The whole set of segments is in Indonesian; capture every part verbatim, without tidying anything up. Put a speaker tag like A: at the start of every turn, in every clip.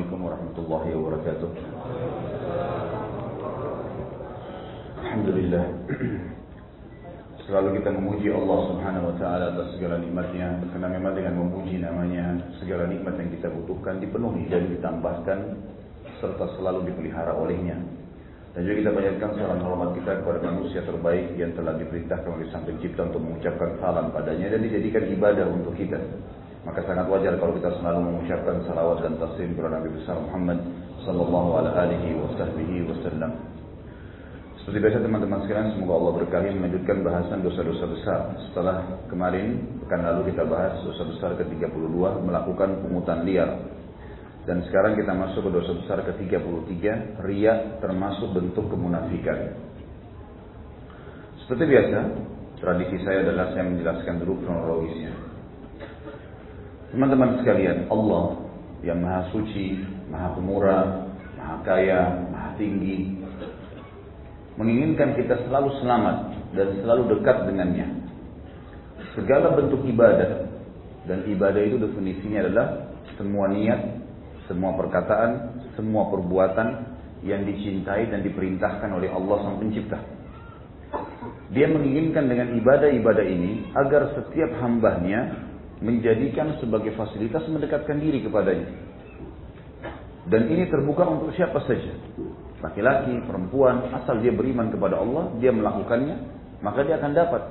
A: Assalamualaikum warahmatullahi wabarakatuh. Alhamdulillah, selalu kita memuji Allah Subhanahu wa Ta'ala atas segala nikmatnya, karena memang dengan memuji namanya segala nikmat yang kita butuhkan dipenuhi dan ditambahkan serta selalu dipelihara olehnya. Dan juga kita panjatkan salam hormat kita kepada manusia terbaik yang telah diperintahkan oleh Sang Pencipta untuk mengucapkan salam padanya dan dijadikan ibadah untuk kita. Maka sangat wajar kalau kita selalu mengucapkan salawat dan taslim kepada Nabi besar Muhammad sallallahu alaihi wasallam. Seperti biasa teman-teman sekalian, semoga Allah berkahi melanjutkan bahasan dosa-dosa besar. Setelah kemarin, pekan lalu kita bahas dosa besar ke tiga puluh dua, melakukan pungutan liar. Dan sekarang kita masuk ke dosa besar ke tiga puluh tiga, riya termasuk bentuk kemunafikan. Seperti biasa, tradisi saya adalah saya menjelaskan dulu kronologisnya. Teman-teman sekalian, Allah yang maha suci, maha pemurah, maha kaya, maha tinggi, menginginkan kita selalu selamat dan selalu dekat dengannya. Segala bentuk ibadah, dan ibadah itu definisinya adalah semua niat, semua perkataan, semua perbuatan yang dicintai dan diperintahkan oleh Allah Sang Pencipta. Dia menginginkan dengan ibadah-ibadah ini agar setiap hambanya menjadikan sebagai fasilitas mendekatkan diri kepadanya. Dan ini terbuka untuk siapa saja. Laki-laki, perempuan, asal dia beriman kepada Allah, dia melakukannya, maka dia akan dapat.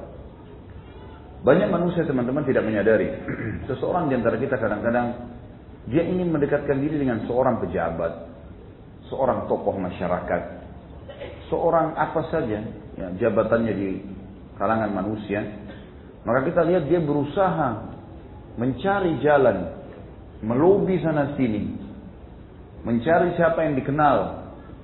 A: Banyak manusia teman-teman tidak menyadari. Seseorang di antara kita kadang-kadang dia ingin mendekatkan diri dengan seorang pejabat, seorang tokoh masyarakat, seorang apa saja ya, jabatannya di kalangan manusia. Maka kita lihat dia berusaha mencari jalan, melobi sana sini, mencari siapa yang dikenal.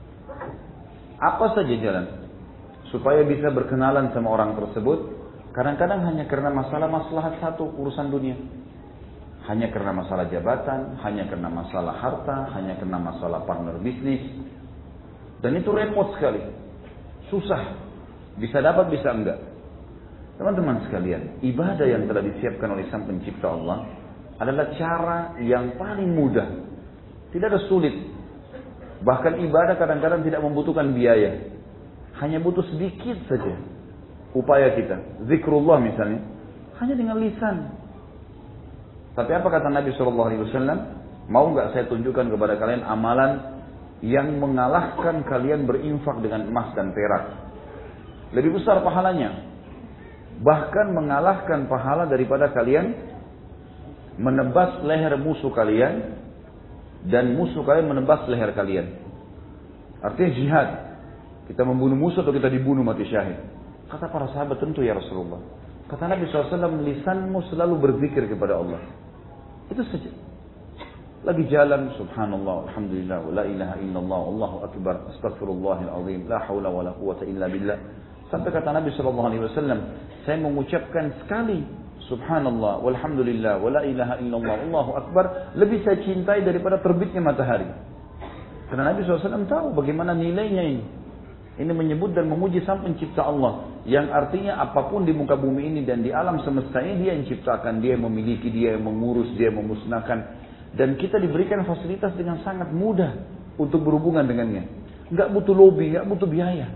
A: Apa saja jalan supaya bisa berkenalan sama orang tersebut. Kadang-kadang hanya karena masalah maslahat satu urusan dunia, hanya karena masalah jabatan, hanya karena masalah harta, hanya karena masalah partner bisnis. Dan itu repot sekali, susah, bisa dapat bisa enggak. Teman-teman sekalian, ibadah yang telah disiapkan oleh Sang Pencipta Allah adalah cara yang paling mudah, tidak ada sulit. Bahkan ibadah kadang-kadang tidak membutuhkan biaya. Hanya butuh sedikit saja upaya kita. Zikrullah misalnya, hanya dengan lisan. Tapi apa kata Nabi shallallahu alaihi wasallam? Mau nggak saya tunjukkan kepada kalian amalan yang mengalahkan kalian berinfak dengan emas dan perak? Lebih besar pahalanya. Bahkan mengalahkan pahala daripada kalian menebas leher musuh kalian dan musuh kalian menebas leher kalian. Artinya jihad. Kita membunuh musuh atau kita dibunuh mati syahid. Kata para sahabat, tentu ya Rasulullah. Kata Nabi shallallahu alaihi wasallam, lisanmu selalu berzikir kepada Allah. Itu saja. Lagi jalan, subhanallah, alhamdulillah, wa la ilaha illallah, Allahu akbar, astagfirullahil azim, la hawla wa la quwata illa billah. Sampai kata Nabi shallallahu alaihi wasallam, saya mengucapkan sekali subhanallah, walhamdulillah, wa la ilaha illallah, Allahu akbar, lebih saya cintai daripada terbitnya matahari. Karena Nabi shallallahu alaihi wasallam tahu bagaimana nilainya ini. Ini menyebut dan memuji Sang Pencipta Allah, yang artinya apapun di muka bumi ini dan di alam semesta ini dia yang ciptakan, dia yang memiliki, dia yang mengurus, dia yang memusnahkan. Dan kita diberikan fasilitas dengan sangat mudah untuk berhubungan dengannya. Nggak butuh lobby, nggak butuh biaya.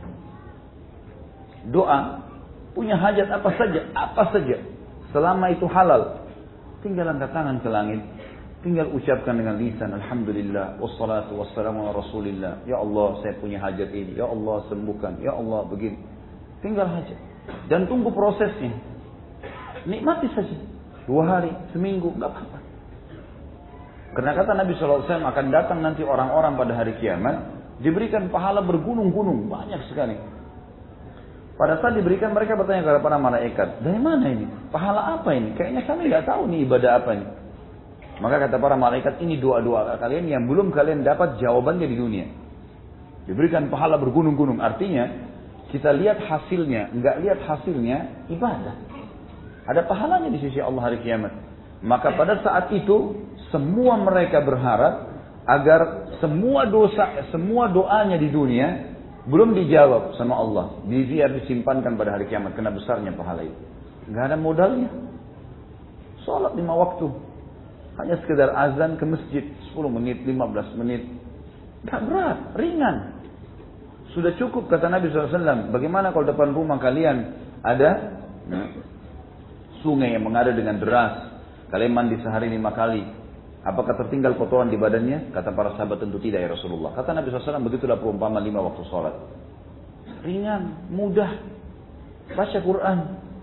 A: Doa, punya hajat apa saja, apa saja. Selama itu halal, tinggal angkat tangan ke langit, tinggal ucapkan dengan lisan, alhamdulillah, wassalatu wassalamu ala rasulillah. Ya Allah, saya punya hajat ini. Ya Allah, sembuhkan. Ya Allah, begini. Tinggal hajat. Dan tunggu prosesnya. Nikmati saja. Dua hari, seminggu, nggak apa-apa. Karena kata Nabi shallallahu alaihi wasallam akan datang nanti orang-orang pada hari kiamat, diberikan pahala bergunung-gunung, banyak sekali. Pada saat diberikan, mereka bertanya kepada para malaikat, dari mana ini? Pahala apa ini? Kayaknya kami nggak tahu nih ibadah apa ini. Maka kata para malaikat, ini doa-doa kalian yang belum kalian dapat jawabannya di dunia. Diberikan pahala bergunung-gunung. Artinya, kita lihat hasilnya, nggak lihat hasilnya, ibadah. Ada pahalanya di sisi Allah hari kiamat. Maka pada saat itu, semua mereka berharap agar semua dosa, semua doanya di dunia belum dijawab sama Allah, biar disimpankan pada hari kiamat karena besarnya pahala itu. Nggak ada modalnya. Salat lima waktu, Hanya sekedar azan ke masjid sepuluh menit, lima belas menit. Gak berat, ringan. Sudah cukup kata Nabi shallallahu alaihi wasallam. Bagaimana kalau depan rumah kalian ada nah, sungai yang mengalir dengan deras. Kalian mandi sehari lima kali. Apakah tertinggal kotoran di badannya? Kata para sahabat tentu tidak ya Rasulullah. Kata Nabi shallallahu alaihi wasallam begitulah perumpamaan lima waktu sholat. Ringan, mudah. Baca Quran.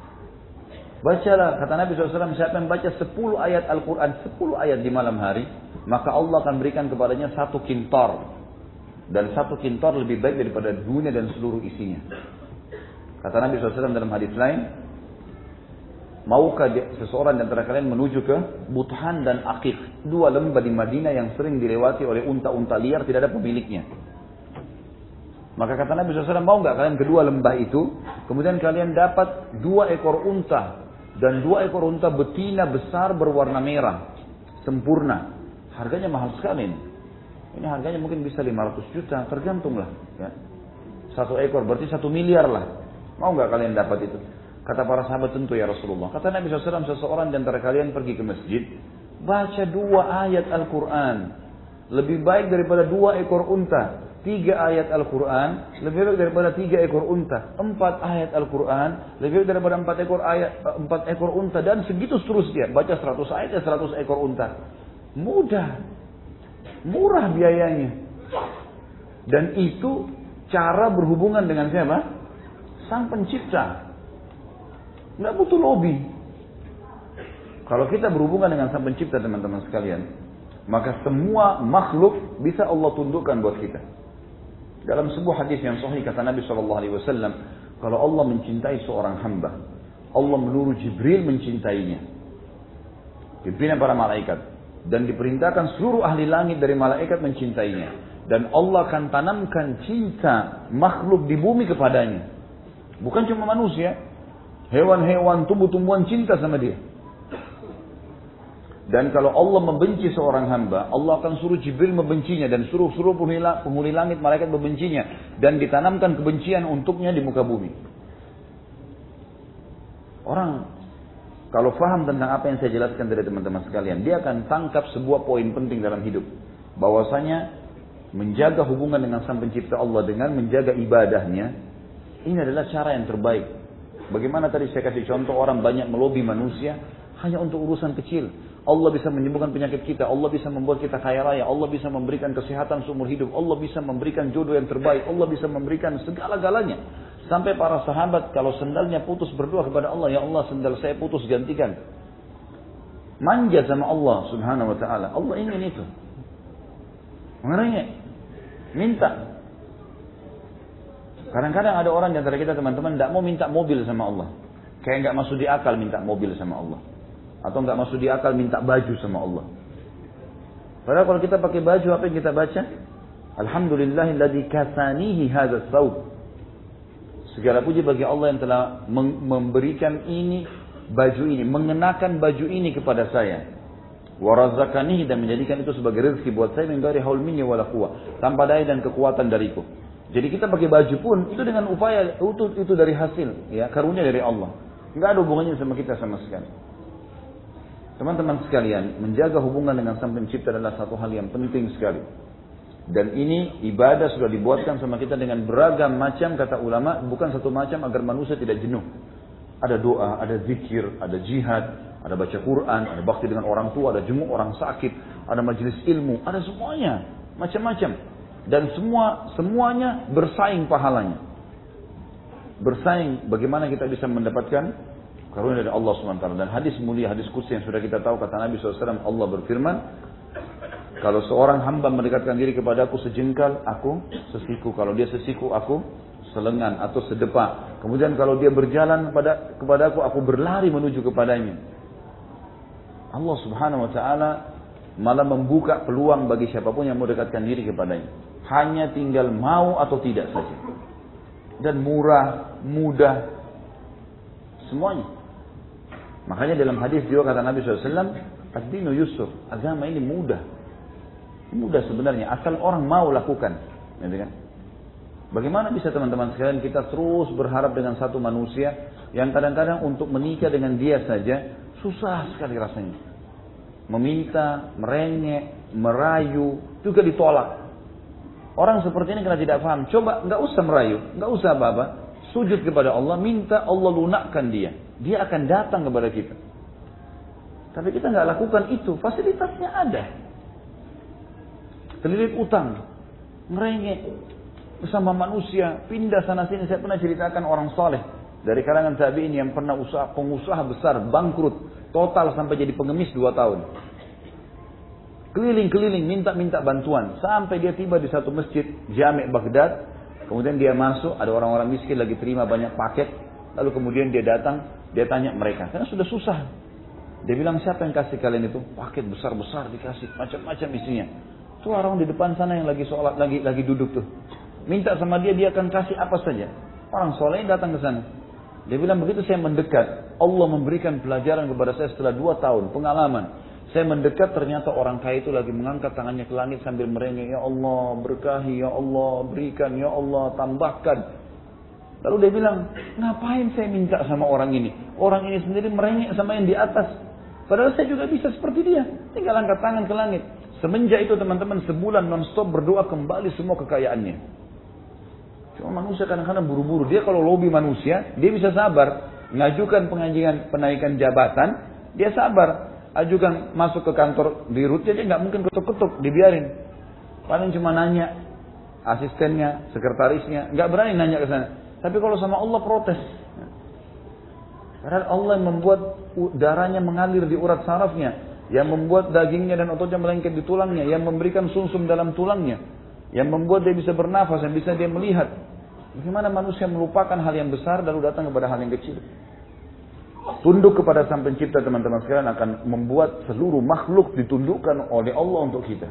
A: Bacalah, kata Nabi shallallahu alaihi wasallam, siapa yang baca sepuluh ayat Al-Quran, sepuluh ayat di malam hari, maka Allah akan berikan kepadanya satu kintar. Dan satu kintar lebih baik daripada dunia dan seluruh isinya. Kata Nabi shallallahu alaihi wasallam dalam hadis lain, maukah seseorang di antara kalian menuju ke Buthan dan Aqiq, dua lembah di Madinah yang sering dilewati oleh unta-unta liar, tidak ada pemiliknya. Maka kata Nabi shallallahu alaihi wasallam, mau nggak kalian kedua lembah itu, kemudian kalian dapat dua ekor unta, dan dua ekor unta betina besar berwarna merah, sempurna. Harganya mahal sekali ini. Ini harganya mungkin bisa lima ratus juta, tergantung lah. Ya. Satu ekor berarti satu miliar lah. Mau nggak kalian dapat itu? Kata para sahabat tentu ya Rasulullah. Kata Nabi shallallahu alaihi wasallam, seseorang di antara kalian pergi ke masjid, baca dua ayat Al-Quran. Lebih baik daripada dua ekor unta. Tiga ayat Al-Quran, lebih baik daripada tiga ekor unta. Empat ayat Al-Quran, lebih baik daripada empat ekor ayat, empat ekor unta. Dan segitu seterusnya. Baca seratus ayat ya seratus ekor unta. Mudah. Murah biayanya. Dan itu cara berhubungan dengan siapa? Sang Pencipta. Nggak butuh lobby. Kalau kita berhubungan dengan Sang Pencipta teman-teman sekalian, maka semua makhluk bisa Allah tundukkan buat kita. Dalam sebuah hadis yang sahih kata Nabi shallallahu alaihi wasallam, kalau Allah mencintai seorang hamba, Allah menyuruh Jibril mencintainya. Pimpinan para malaikat. Dan diperintahkan seluruh ahli langit dari malaikat mencintainya. Dan Allah akan tanamkan cinta makhluk di bumi kepadanya. Bukan cuma manusia. Hewan-hewan, tumbuh-tumbuhan cinta sama dia. Dan kalau Allah membenci seorang hamba, Allah akan suruh Jibril membencinya. Dan suruh-suruh penghuni langit, malaikat membencinya. Dan ditanamkan kebencian untuknya di muka bumi. Orang, kalau faham tentang apa yang saya jelaskan dari teman-teman sekalian, dia akan tangkap sebuah poin penting dalam hidup. Bahwasanya, menjaga hubungan dengan Sang Pencipta Allah, dengan menjaga ibadahnya, ini adalah cara yang terbaik. Bagaimana tadi saya kasih contoh, orang banyak melobi manusia, hanya untuk urusan kecil. Allah bisa menyembuhkan penyakit kita. Allah bisa membuat kita kaya raya. Allah bisa memberikan kesehatan seumur hidup. Allah bisa memberikan jodoh yang terbaik. Allah bisa memberikan segala-galanya. Sampai para sahabat kalau sendalnya putus berdoa kepada Allah, ya Allah sendal saya putus gantikan. Manja sama Allah subhanahu wa ta'ala. Allah ingin itu. Mengenai minta. Kadang-kadang ada orang di antara kita teman-teman tidak mau minta mobil sama Allah. Kayak nggak masuk di akal minta mobil sama Allah. Atau nggak masuk di akal minta baju sama Allah. Padahal kalau kita pakai baju, apa yang kita baca? Alhamdulillahilladzi kasanihi hadzal thawb. Segala puji bagi Allah yang telah memberikan ini, baju ini, mengenakan baju ini kepada saya. Wa razaqanihi, dan menjadikan itu sebagai rezeki buat saya min ghairi haul minni wala quwwah, tanpa daya dan kekuatan dariku. Jadi kita pakai baju pun itu dengan upaya itu itu dari hasil, ya, karunia dari Allah. Enggak ada hubungannya sama kita sama sekali. Teman-teman sekalian, menjaga hubungan dengan Sang Pencipta adalah satu hal yang penting sekali. Dan ini ibadah sudah dibuatkan sama kita dengan beragam macam, kata ulama, bukan satu macam agar manusia tidak jenuh. Ada doa, ada zikir, ada jihad, ada baca Quran, ada bakti dengan orang tua, ada jenguk orang sakit, ada majelis ilmu, ada semuanya, macam-macam. Dan semua semuanya bersaing pahalanya. Bersaing bagaimana kita bisa mendapatkan karunia dari Allah subhanahu wa taala. Dan hadis mulia, hadis qudsi yang sudah kita tahu, kata Nabi shallallahu alaihi wasallam, Allah berfirman, kalau seorang hamba mendekatkan diri kepadaku sejengkal, aku sesiku. Kalau dia sesiku, aku selengan atau sedepa. Kemudian kalau dia berjalan kepada kepadaku, aku berlari menuju kepadanya. Allah subhanahu wa ta'ala malah membuka peluang bagi siapapun yang mau dekatkan diri kepadanya. Hanya tinggal mau atau tidak saja. Dan murah, mudah, semuanya. Makanya dalam hadis juga kata Nabi shallallahu alaihi wasallam, ad-dinu yusuf, agama ini mudah. Mudah sebenarnya, asal orang mau lakukan. Gitu kan? Bagaimana bisa teman-teman sekalian kita terus berharap dengan satu manusia yang kadang-kadang untuk menikah dengan dia saja susah sekali rasanya. meminta, merengek, merayu, juga ditolak. Orang seperti ini karena tidak paham. Coba nggak usah merayu, nggak usah apa-apa. Sujud kepada Allah, minta Allah lunakkan dia. Dia akan datang kepada kita. Tapi kita nggak lakukan itu, fasilitasnya ada. Terlilit utang, merengek bersama manusia, pindah sana sini. Saya pernah ceritakan orang soleh dari kalangan tabi'in yang pernah usaha pengusaha besar bangkrut total sampai jadi pengemis dua tahun. Keliling-keliling minta-minta bantuan sampai dia tiba di satu masjid Jami' Baghdad. Kemudian dia masuk, ada orang-orang miskin lagi terima banyak paket. Lalu kemudian dia datang, dia tanya mereka karena sudah susah. Dia bilang, siapa yang kasih kalian itu? Paket besar-besar dikasih, macam-macam isinya. Tuh orang di depan sana yang lagi sholat, lagi lagi duduk tuh. Minta sama dia, dia akan kasih apa saja. Orang soleh datang ke sana. Dia bilang, begitu saya mendekat, Allah memberikan pelajaran kepada saya setelah dua tahun, pengalaman. Saya mendekat, ternyata orang kaya itu lagi mengangkat tangannya ke langit sambil merengek, ya Allah, berkahi, ya Allah, berikan, ya Allah, tambahkan. Lalu dia bilang, ngapain saya minta sama orang ini? Orang ini sendiri merengek sama yang di atas. Padahal saya juga bisa seperti dia. Tinggal angkat tangan ke langit. Semenjak itu teman-teman sebulan non-stop berdoa kembali semua kekayaannya. Cuma manusia kadang-kadang buru-buru. Dia kalau lobby manusia, dia bisa sabar. Ngajukan pengajian penaikan jabatan, dia sabar. Ajukan masuk ke kantor di rootnya, dia nggak mungkin ketuk-ketuk, dibiarin. Paling cuma nanya asistennya, sekretarisnya, nggak berani nanya ke sana. Tapi kalau sama Allah protes. Karena Allah yang membuat darahnya mengalir di urat sarafnya, yang membuat dagingnya dan ototnya melengket di tulangnya, yang memberikan sumsum dalam tulangnya, yang membuat dia bisa bernafas, yang bisa dia melihat. Bagaimana manusia melupakan hal yang besar lalu datang kepada hal yang kecil? Tunduk kepada Sang Pencipta teman-teman sekalian akan membuat seluruh makhluk ditundukkan oleh Allah untuk kita.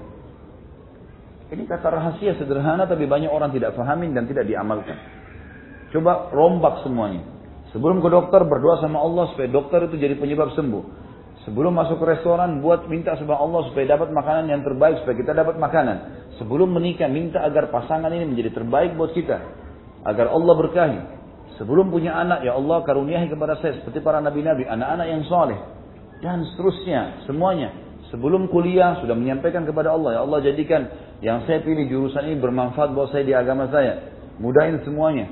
A: Ini kata rahasia sederhana tapi banyak orang tidak fahamin dan tidak diamalkan. Coba rombak semuanya. Sebelum ke dokter berdoa sama Allah supaya dokter itu jadi penyebab sembuh. Sebelum masuk ke restoran buat minta sama Allah supaya dapat makanan yang terbaik supaya kita dapat makanan. Sebelum menikah minta agar pasangan ini menjadi terbaik buat kita. Agar Allah berkahi. Sebelum punya anak, ya Allah karuniahi kepada saya seperti para nabi-nabi, anak-anak yang soleh. Dan seterusnya, semuanya. Sebelum kuliah sudah menyampaikan kepada Allah, ya Allah jadikan yang saya pilih jurusan ini bermanfaat buat saya di agama saya. Mudahin semuanya.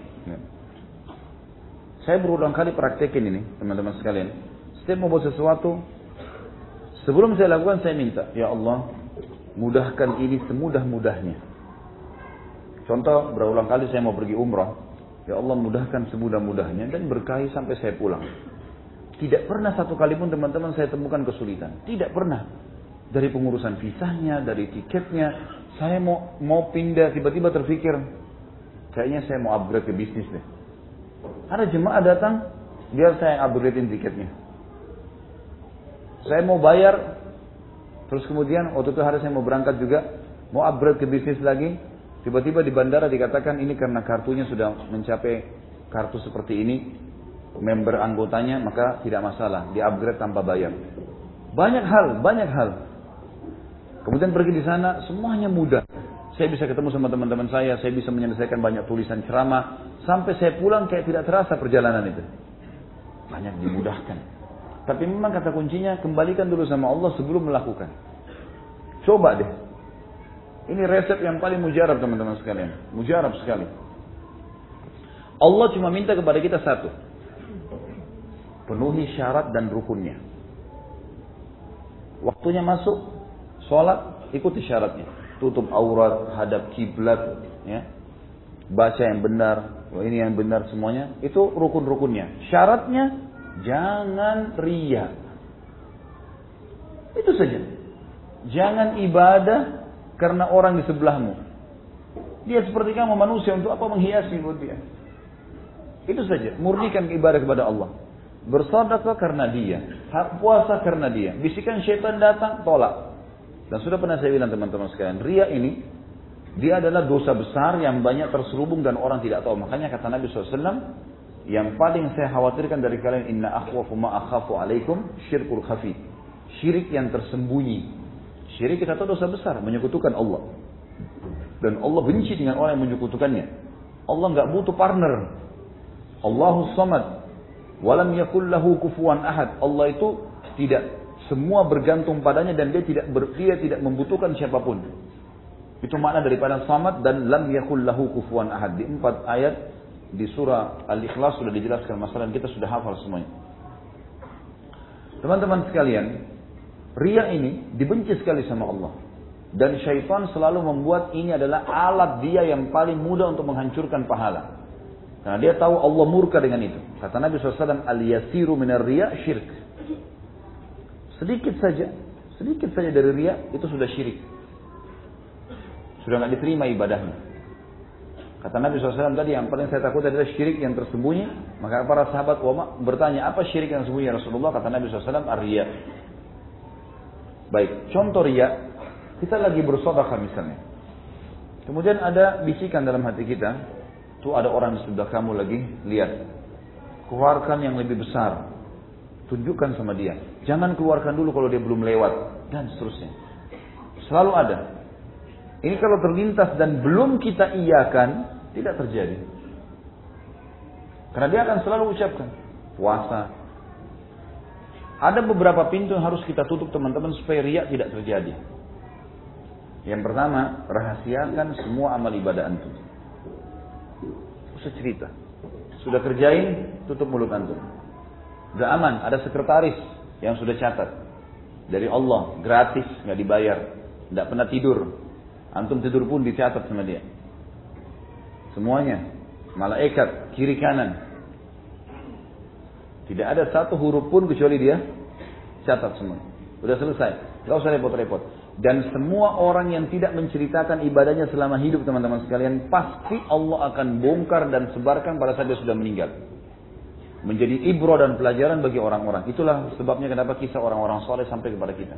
A: Saya berulang kali praktekin ini, teman-teman sekalian. Setiap mau buat sesuatu, sebelum saya lakukan saya minta, ya Allah, mudahkan ini semudah-mudahnya. Contoh, berulang kali saya mau pergi umrah, ya Allah mudahkan semudah-mudahnya dan berkahi sampai saya pulang. Tidak pernah satu kali pun teman-teman saya temukan kesulitan. Tidak pernah. Dari pengurusan visanya, dari tiketnya, saya mau mau pindah, tiba-tiba terpikir, kayaknya saya mau upgrade ke bisnis deh. Ada jemaah datang, biar saya upgradein tiketnya. Saya mau bayar, terus kemudian waktu itu hari saya mau berangkat juga, mau upgrade ke bisnis lagi. Tiba-tiba di bandara dikatakan ini karena kartunya sudah mencapai kartu seperti ini, member anggotanya, maka tidak masalah, di upgrade tanpa bayar. Banyak hal, banyak hal. Kemudian pergi di sana, semuanya mudah. Saya bisa ketemu sama teman-teman saya, saya bisa menyelesaikan banyak tulisan ceramah, sampai saya pulang kayak tidak terasa perjalanan itu. Banyak dimudahkan. Tapi memang kata kuncinya, kembalikan dulu sama Allah sebelum melakukan. Coba deh. Ini resep yang paling mujarab teman-teman sekalian. Mujarab sekali. Allah cuma minta kepada kita satu. Penuhi syarat dan rukunnya. Waktunya masuk, sholat, ikuti syaratnya. Tutup aurat, hadap kiblat, ya, baca yang benar, ini yang benar semuanya, itu rukun-rukunnya. Syaratnya jangan riya. Itu saja. Jangan ibadah karena orang di sebelahmu. Dia seperti kamu manusia, untuk apa menghiasi buat dia? Itu saja. Murnikan ibadah kepada Allah. Bersedekah karena dia, puasa karena dia. Bisikan syaitan datang, tolak. Dan sudah pernah saya bilang teman-teman sekalian, riya ini, dia adalah dosa besar yang banyak terselubung dan orang tidak tahu. Makanya kata Nabi shallallahu alaihi wasallam, yang paling saya khawatirkan dari kalian, inna akhwafu ma akhafu alaikum syirkul khafi. Syirik yang tersembunyi. Syirik kita tahu dosa besar, menyekutukan Allah. Dan Allah benci dengan orang yang menyekutukannya. Allah nggak butuh partner. Allahus samad. Walam yakul lahu kufuwan ahad. Allah itu tidak semua bergantung padanya dan dia tidak ber, dia tidak membutuhkan siapapun. Itu makna daripada samad dan lam yakul lahu kufuwan ahad. Di empat ayat di surah Al-Ikhlas sudah dijelaskan masalah dan kita sudah hafal semuanya. Teman-teman sekalian, riya ini dibenci sekali sama Allah. Dan syaitan selalu membuat ini adalah alat dia yang paling mudah untuk menghancurkan pahala. Karena dia tahu Allah murka dengan itu. Kata Nabi shallallahu alaihi wasallam, al-yasiru minar riya syirk. Sedikit saja, sedikit saja dari riya itu sudah syirik. Sudah tidak diterima ibadahnya. Kata Nabi shallallahu alaihi wasallam tadi, yang paling saya takut adalah syirik yang tersembunyi. Maka para sahabat bertanya, apa syirik yang tersembunyi ya Rasulullah? Kata Nabi shallallahu alaihi wasallam, ar-riya. Baik, contoh riya, kita lagi bersedekah misalnya. Kemudian ada bisikan dalam hati kita, tuh ada orang di sebelah kamu lagi, lihat. Keluarkan yang lebih besar. Tunjukkan sama dia. Jangan keluarkan dulu kalau dia belum lewat. Dan seterusnya. Selalu ada. Ini kalau terlintas dan belum kita iyakan, tidak terjadi. Karena dia akan selalu ucapkan. Puasa. Ada beberapa pintu yang harus kita tutup teman-teman supaya riya tidak terjadi. Yang pertama, rahasiakan semua amal ibadah antum. Usah cerita. Sudah kerjain, tutup mulut antum. Udah aman, ada sekretaris yang sudah catat. Dari Allah, gratis, nggak dibayar. Nggak pernah tidur. Antum tidur pun dicatat sama dia. Semuanya. Malaikat, kiri kanan. Tidak ada satu huruf pun kecuali dia catat semua. Udah selesai. Gak usah repot-repot. Dan semua orang yang tidak menceritakan ibadahnya selama hidup teman-teman sekalian, pasti Allah akan bongkar dan sebarkan pada saat dia sudah meninggal. Menjadi ibrah dan pelajaran bagi orang-orang. Itulah sebabnya kenapa kisah orang-orang soleh sampai kepada kita.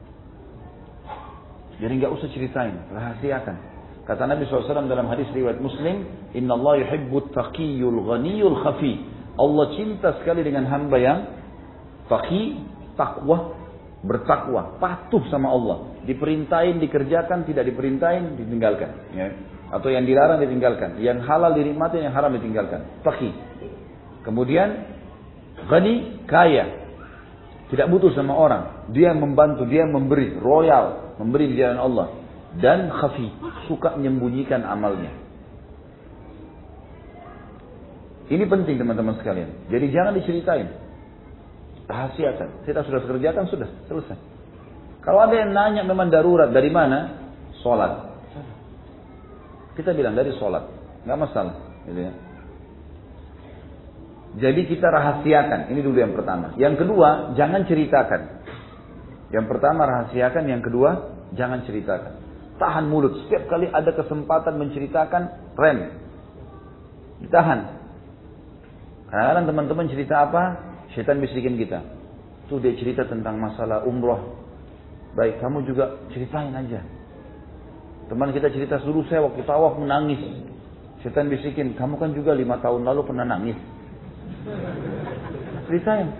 A: Jadi nggak usah ceritain, rahasiakan. Kata Nabi shallallahu alaihi wasallam dalam hadis riwayat Muslim, Inna Allah yuhibbut taqiyul ghaniyul khafi. Allah cinta sekali dengan hamba yang taqi, takwa, bertakwa, patuh sama Allah. Diperintahin, dikerjakan, tidak diperintahin, ditinggalkan. Ya. Atau yang dilarang ditinggalkan. Yang halal dinikmati, yang haram ditinggalkan. Taqi. Kemudian, ghani, kaya. Tidak butuh sama orang. Dia membantu, dia memberi, royal. Memberi di jalan Allah. Dan khafi, suka menyembunyikan amalnya. Ini penting teman-teman sekalian. Jadi jangan diceritain. Rahasiakan. Kita sudah kerjakan, sudah selesai. Kalau ada yang nanya memang darurat, dari mana? Sholat. Kita bilang dari sholat. Nggak masalah. Gitu ya. Jadi kita rahasiakan. Ini dulu yang pertama. Yang kedua, jangan ceritakan. Yang pertama rahasiakan, yang kedua jangan ceritakan. Tahan mulut. Setiap kali ada kesempatan menceritakan, rem. Ditahan. Kadang-kadang teman-teman cerita apa, syaitan bisikin kita. Tuh dia cerita tentang masalah umroh. Baik, kamu juga ceritain aja. Teman kita cerita, suruh saya waktu tawaf menangis. Syaitan bisikin, kamu kan juga lima tahun lalu pernah nangis. Ceritain.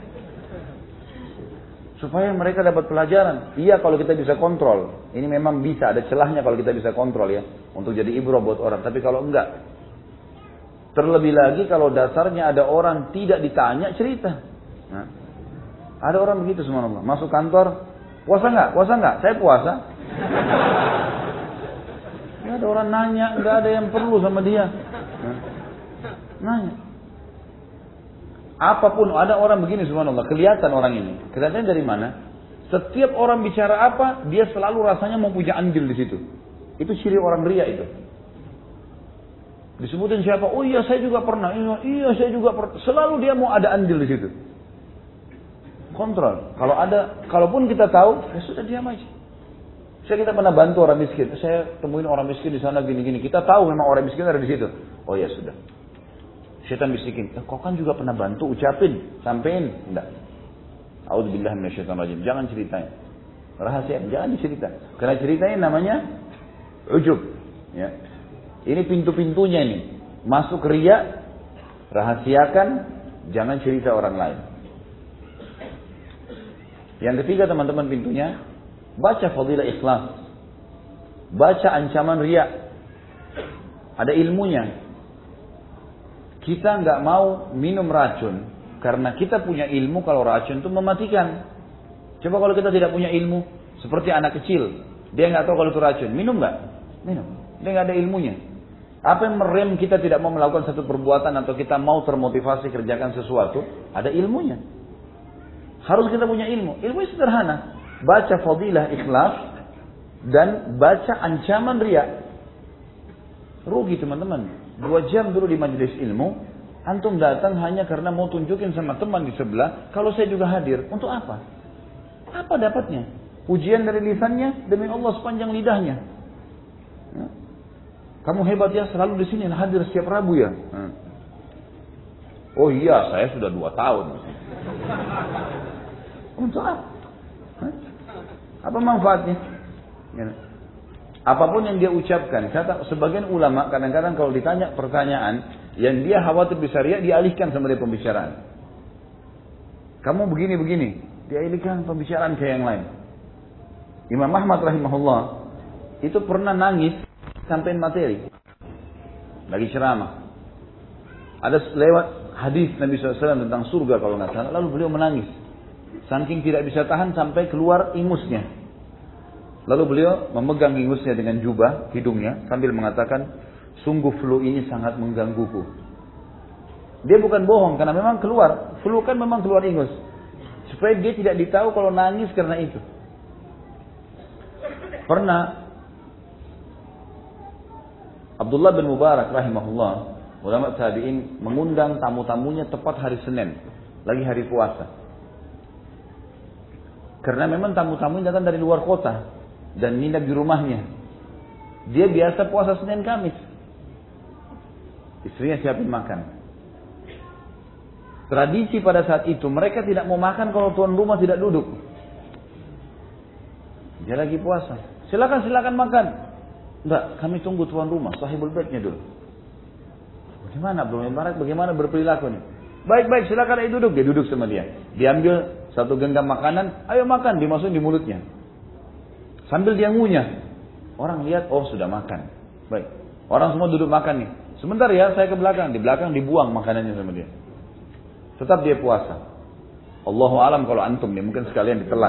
A: Supaya mereka dapat pelajaran. Iya kalau kita bisa kontrol. Ini memang bisa, ada celahnya kalau kita bisa kontrol ya. Untuk jadi ibrah buat orang. Tapi kalau enggak. Terlebih lagi kalau dasarnya ada orang tidak ditanya, cerita. Nah, ada orang begitu subhanallah. Masuk kantor, puasa enggak? Puasa enggak? Saya puasa. Ya, ada orang nanya, enggak ada yang perlu sama dia. Nah, nanya. Apapun, ada orang begini subhanallah, kelihatan orang ini. Kelihatan dari mana? Setiap orang bicara apa, dia selalu rasanya mau punya andil di situ. Itu ciri orang riya itu. Disebutin siapa? Oh iya saya juga pernah. Iya, iya saya juga pernah. Selalu dia mau ada andil di situ. Kontrol. Kalau ada, kalaupun kita tahu, ya sudah diam aja. Saya kita pernah bantu orang miskin. Saya temuin orang miskin di sana gini-gini. Kita tahu memang orang miskin ada di situ. Oh ya sudah. Syaitan bisikin, eh, kau kan juga pernah bantu, ucapin, sampein. Enggak. A'udzubillah minasyaitonirrajim. Jangan ceritain. Rahasia, jangan dicerita. Karena ceritanya namanya ujub. Ya. Ini pintu-pintunya ini. Masuk riya, rahasiakan, jangan cerita orang lain. Yang ketiga teman-teman pintunya, baca fadilah ikhlas. Baca ancaman riya. Ada ilmunya. Kita nggak mau minum racun karena kita punya ilmu kalau racun itu mematikan. Coba kalau kita tidak punya ilmu, seperti anak kecil, dia nggak tahu kalau itu racun, minum nggak? Minum. Dia nggak ada ilmunya. Apa yang merem kita tidak mau melakukan satu perbuatan atau kita mau termotivasi kerjakan sesuatu, ada ilmunya. Harus kita punya ilmu. Ilmu sederhana. Baca fadilah ikhlas dan baca ancaman riya. Rugi teman-teman. Dua jam dulu di majelis ilmu, antum datang hanya karena mau tunjukin sama teman di sebelah, kalau saya juga hadir. Untuk apa? Apa dapatnya? Pujian dari lisannya demi Allah sepanjang lidahnya. Ya. Kamu hebat ya, selalu di sini hadir setiap Rabu ya. Hmm. Oh iya, saya sudah dua tahun. Untuk apa? Hah? Apa manfaatnya? Ya. Apapun yang dia ucapkan, kata sebagian ulama kadang-kadang kalau ditanya pertanyaan yang dia khawatir bisa riya, dialihkan sama dia pembicaraan. Kamu begini-begini, dialihkan pembicaraan ke yang lain. Imam Ahmad rahimahullah itu pernah nangis sampai materi lagi ceramah. Ada lewat hadis Nabi shallallahu alaihi wasallam tentang surga kalau nggak salah, lalu beliau menangis saking tidak bisa tahan sampai keluar ingusnya. Lalu beliau memegang ingusnya dengan jubah hidungnya sambil mengatakan, sungguh flu ini sangat menggangguku. Dia bukan bohong karena memang keluar flu, kan memang keluar ingus, supaya dia tidak ditahu kalau nangis karena itu. Pernah Abdullah bin Mubarak rahimahullah, ulama tabi'in, mengundang tamu-tamunya tepat hari Senin, lagi hari puasa. Karena memang tamu-tamunya datang dari luar kota dan nginap di rumahnya. Dia biasa puasa Senin Kamis. Istrinya siapin makan. Tradisi pada saat itu mereka tidak mau makan kalau tuan rumah tidak duduk. Dia lagi puasa. Silakan silakan makan. Enggak, kami tunggu tuan rumah, sahibul baitnya dulu. Bagaimana Abdul Mubarak, bagaimana berperilaku nih? Baik-baik, silakan ayo duduk. Dia duduk sama dia. Diambil satu genggam makanan, ayo makan, dimasukin di mulutnya. Sambil dia ngunyah. Orang lihat, oh sudah makan. Baik. Orang semua duduk makan nih. Sebentar ya, saya ke belakang. Di belakang dibuang makanannya sama dia. Tetap dia puasa. Allahu alam kalau antum nih, mungkin sekalian ditelan.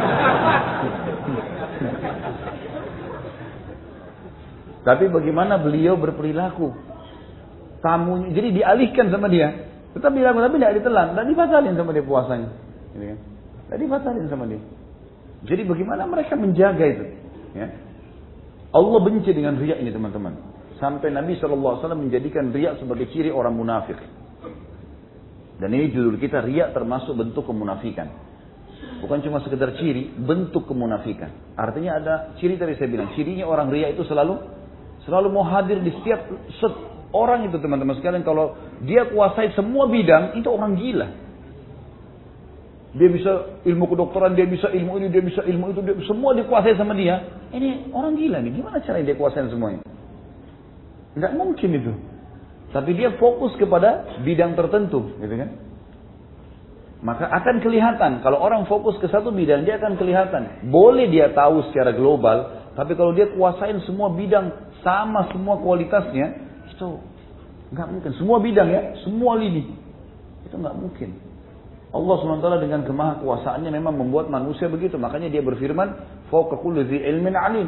A: Tapi bagaimana beliau berperilaku? Tamunya, jadi dialihkan sama dia. Tetap dilakukan, tapi tidak ditelan. Tidak dibatalin sama dia puasanya. Tidak dibatalin sama dia. Jadi bagaimana mereka menjaga itu? Ya. Allah benci dengan riya ini teman-teman. Sampai Nabi shallallahu alaihi wasallam menjadikan riya sebagai ciri orang munafik. Dan ini judul kita, riya termasuk bentuk kemunafikan. Bukan cuma sekedar ciri, bentuk kemunafikan. Artinya ada ciri tadi saya bilang. Cirinya orang riya itu selalu Selalu mau hadir di setiap set, orang itu teman-teman sekalian. Kalau dia kuasai semua bidang, itu orang gila. Dia bisa ilmu kedokteran, dia bisa ilmu ini, dia bisa ilmu itu, dia, semua dikuasai sama dia. Ini orang gila nih, gimana caranya dia kuasai semuanya? Enggak mungkin itu. Tapi dia fokus kepada bidang tertentu, gitu kan? Maka akan kelihatan, kalau orang fokus ke satu bidang, dia akan kelihatan. Boleh dia tahu secara global, tapi kalau dia kuasain semua bidang, sama semua kualitasnya, itu nggak mungkin. Semua bidang ya, semua lini, itu nggak mungkin. Allah subhanahu wa taala dengan kemahakuasaannya memang membuat manusia begitu. Makanya dia berfirman, fawqa kulli dzi ilmin alim.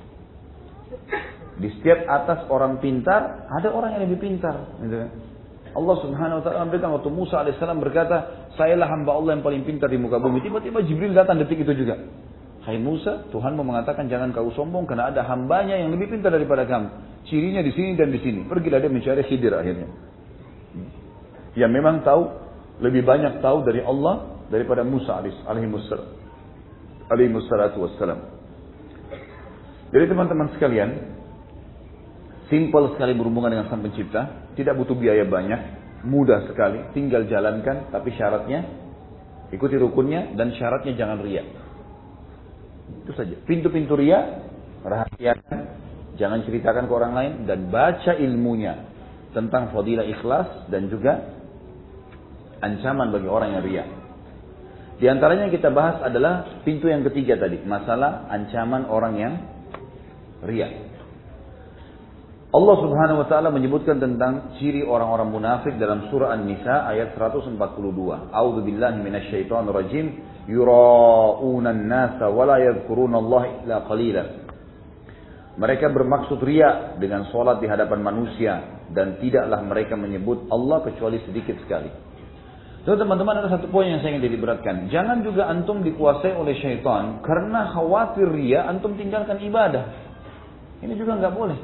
A: Di setiap atas orang pintar, ada orang yang lebih pintar. Gitu. Allah subhanahu wa ta'ala memberikan waktu Musa alaihissalam berkata, sayalah hamba Allah yang paling pintar di muka bumi. Tiba-tiba Jibril datang detik itu juga. Hai Musa, Tuhanmu mengatakan jangan kau sombong karena ada hambanya yang lebih pintar daripada kamu. Cirinya di sini dan di sini. Pergilah dia mencari Khidir akhirnya. Yang memang tahu, lebih banyak tahu dari Allah daripada Musa alaihi wassalam. Jadi teman-teman sekalian, simpel sekali berhubungan dengan Sang Pencipta, tidak butuh biaya banyak, mudah sekali, tinggal jalankan, tapi syaratnya ikuti rukunnya dan syaratnya jangan riya. Itu saja. Pintu-pintu riya, rahasiakan, jangan ceritakan ke orang lain, dan baca ilmunya tentang fadilah ikhlas dan juga ancaman bagi orang yang riya. Di antaranya yang kita bahas adalah pintu yang ketiga tadi, masalah ancaman orang yang riya. Allah Subhanahu wa taala menyebutkan tentang ciri orang-orang munafik dalam surah An-Nisa ayat seratus empat puluh dua. A'udzu billahi minasyaitonir rajim. Yura'una an-nasa wa la yadhkurunallaha illa qalila. Mereka bermaksud riya dengan salat di hadapan manusia dan tidaklah mereka menyebut Allah kecuali sedikit sekali. So, teman-teman, ada satu poin yang saya ingin diberatkan. Jangan juga antum dikuasai oleh syaitan karena khawatir riya antum tinggalkan ibadah. Ini juga enggak boleh.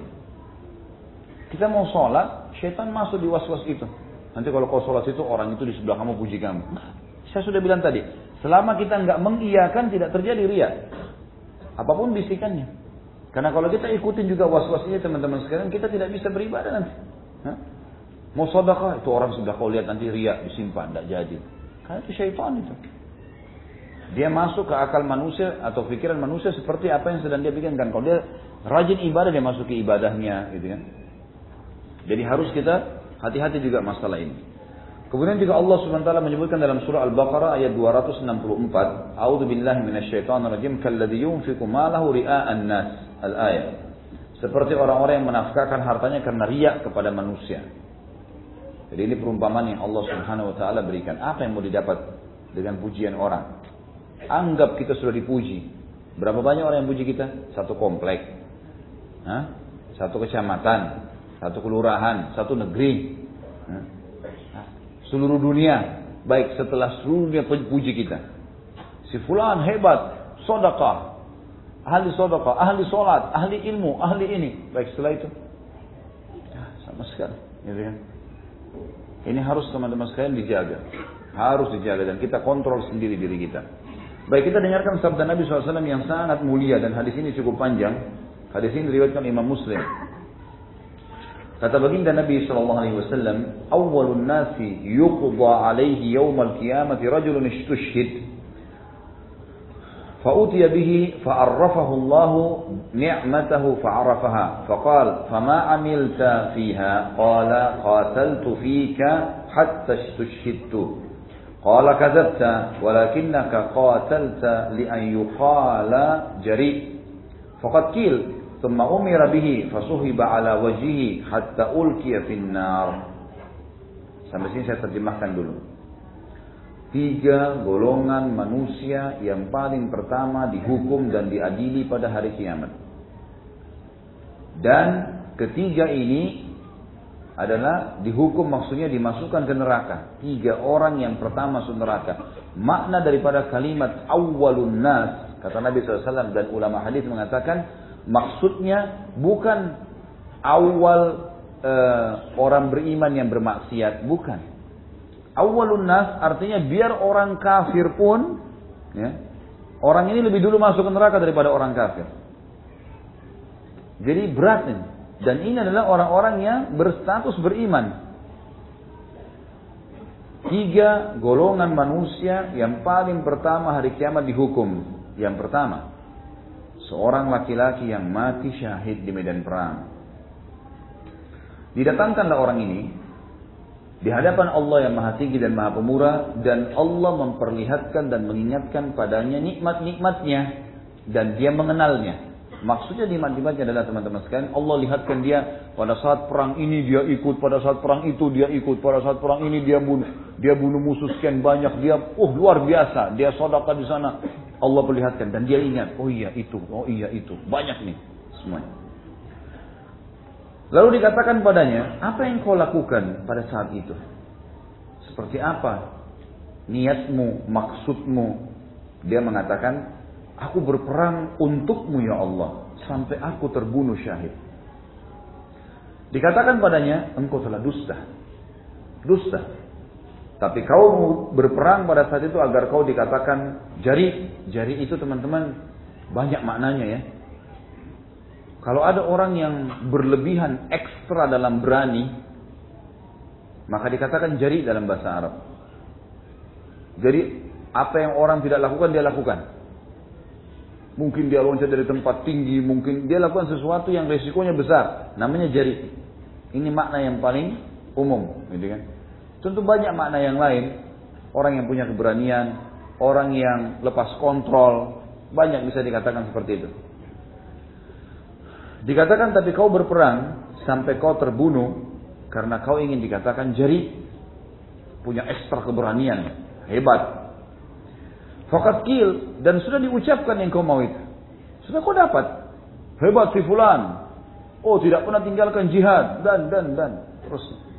A: Kita mau sholat, syaitan masuk di was-was itu. Nanti kalau kau sholat itu, orang itu di sebelah kamu puji kamu. Saya sudah bilang tadi, selama kita nggak mengiyakan, tidak terjadi riya. Apapun bisikannya. Karena kalau kita ikutin juga was-was ini, teman-teman sekalian, kita tidak bisa beribadah nanti. Hah? Mau sedekah, itu orang sudah kau lihat nanti riya disimpan, tidak jadi. Karena itu syaitan itu. Dia masuk ke akal manusia atau pikiran manusia seperti apa yang sedang dia bikinkan. Kalau dia rajin ibadah, dia masuk ke ibadahnya, gitu kan. Jadi harus kita hati-hati juga masalah ini. Kemudian juga Allah Subhanahu wa taala menyebutkan dalam surah Al-Baqarah ayat dua ratus enam puluh empat, A'udzu billahi minasyaitonir rajim, kalladzi yunfiqu malahu ria'an nas. Al-ayat. Seperti orang-orang yang menafkahkan hartanya karena riya kepada manusia. Jadi ini perumpamaan yang Allah Subhanahu wa taala berikan. Apa yang mau didapat dengan pujian orang? Anggap kita sudah dipuji. Berapa banyak orang yang puji kita? Satu komplek. Hah? Satu kecamatan. Satu kelurahan, satu negeri, seluruh dunia. Baik, setelah seluruh dunia puji kita, si fulan hebat, sedekah, ahli sedekah, ahli sholat, ahli ilmu, ahli ini. Baik, setelah itu, ya, sama sekali. Gitu kan? Ini harus teman-teman sekalian dijaga, harus dijaga dan kita kontrol sendiri diri kita. Baik, kita dengarkan sabda Nabi shallallahu alaihi wasallam yang sangat mulia dan hadis ini cukup panjang. Hadis ini diriwayatkan Imam Muslim. Kata baginda Nabi sallallahu alaihi wasallam, "Awwalun nasi yuqda alaihi yaumal qiyamati rajulun istushhid. Fa'utiya bihi fa'arrafahu Allah ni'matahu fa'arafaha. Faqala, fama 'amilta fiha?" Qala, "Qataltu fika hatta istushhidtu." Qala, "Kadzabta, walakinnaka qatalta li an yuqala jari'." Faqad qil ثم أمر به فصهب على وجهه حتى ألقي في النار. Sampai sini saya terjemahkan dulu. Tiga golongan manusia yang paling pertama dihukum dan diadili pada hari kiamat. Dan ketiga ini adalah dihukum, maksudnya dimasukkan ke neraka. Tiga orang yang pertama masuk neraka. Makna daripada kalimat awwalun nas, kata Nabi shallallahu alaihi wasallam dan ulama hadis mengatakan, maksudnya bukan awal e, orang beriman yang bermaksiat, bukan. Awalun nas artinya biar orang kafir pun, ya, orang ini lebih dulu masuk ke neraka daripada orang kafir. Jadi berat ini. Dan ini adalah orang-orang yang berstatus beriman. Tiga golongan manusia yang paling pertama hari kiamat dihukum. Yang pertama, seorang laki-laki yang mati syahid di medan perang. Didatangkanlah orang ini di hadapan Allah yang Maha Tinggi dan Maha Pemurah, dan Allah memperlihatkan dan mengingatkan padanya nikmat-nikmatnya dan dia mengenalnya. Maksudnya nikmat-nikmatnya adalah, teman-teman sekalian, Allah lihatkan dia pada saat perang ini dia ikut, pada saat perang itu dia ikut, pada saat perang ini dia bunuh, dia bunuh musuh sekian banyak, dia oh luar biasa, dia sedekah di sana. Allah perlihatkan dan dia ingat, oh iya itu, oh iya itu, banyak nih semuanya. Lalu dikatakan padanya, apa yang kau lakukan pada saat itu? Seperti apa niatmu, maksudmu? Dia mengatakan, aku berperang untukmu ya Allah, sampai aku terbunuh syahid. Dikatakan padanya, engkau telah dusta. Dusta. Tapi kau berperang pada saat itu agar kau dikatakan jari. Jari itu, teman-teman, banyak maknanya ya. Kalau ada orang yang berlebihan ekstra dalam berani, maka dikatakan jari dalam bahasa Arab. Jadi apa yang orang tidak lakukan, dia lakukan. Mungkin dia loncat dari tempat tinggi, mungkin dia lakukan sesuatu yang resikonya besar. Namanya jari. Ini makna yang paling umum, gitu kan? Tentu banyak makna yang lain. Orang yang punya keberanian, orang yang lepas kontrol, banyak bisa dikatakan seperti itu. Dikatakan, tapi kau berperang sampai kau terbunuh karena kau ingin dikatakan jari, punya ekstra keberanian, hebat. Faqad qil, dan sudah diucapkan yang kau mau itu. Sudah kau dapat. Hebat si fulan. Oh, tidak pernah tinggalkan jihad dan dan dan terus.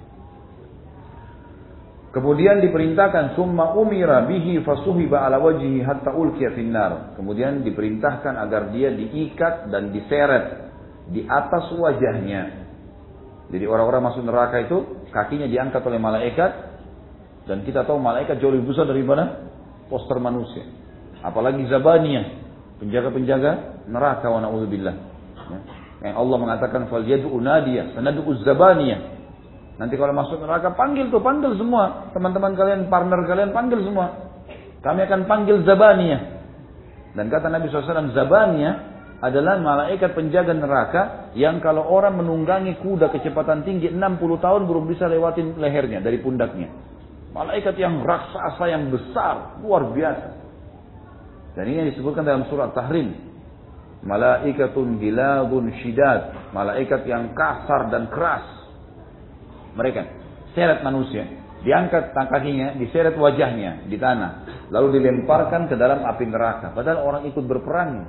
A: Kemudian diperintahkan summa umira bihi fasuhiba ala wajhihi hatta ulqiya finnar. Kemudian diperintahkan agar dia diikat dan diseret di atas wajahnya. Jadi orang-orang masuk neraka itu kakinya diangkat oleh malaikat, dan kita tahu malaikat jauh lebih besar daripada poster manusia. Apalagi Zabaniyah, penjaga-penjaga neraka, wa na'udzubillah. Ya. Yang Allah mengatakan fal yad'u nadiyah, sanad'u Zabaniyah. Nanti kalau masuk neraka panggil tuh, panggil semua teman-teman kalian, partner kalian, panggil semua. Kami akan panggil Zabaniyah. Dan kata Nabi shallallahu alaihi wasallam, Zabaniyah adalah malaikat penjaga neraka yang kalau orang menunggangi kuda kecepatan tinggi enam puluh tahun belum bisa lewatin lehernya dari pundaknya. Malaikat yang raksasa, yang besar, luar biasa. Dan ini yang disebutkan dalam surat Tahrim. Malaikatun giladun syidad. Malaikat yang kasar dan keras. Mereka seret manusia. Diangkat kakinya, diseret wajahnya di tanah. Lalu dilemparkan ke dalam api neraka. Padahal orang ikut berperang.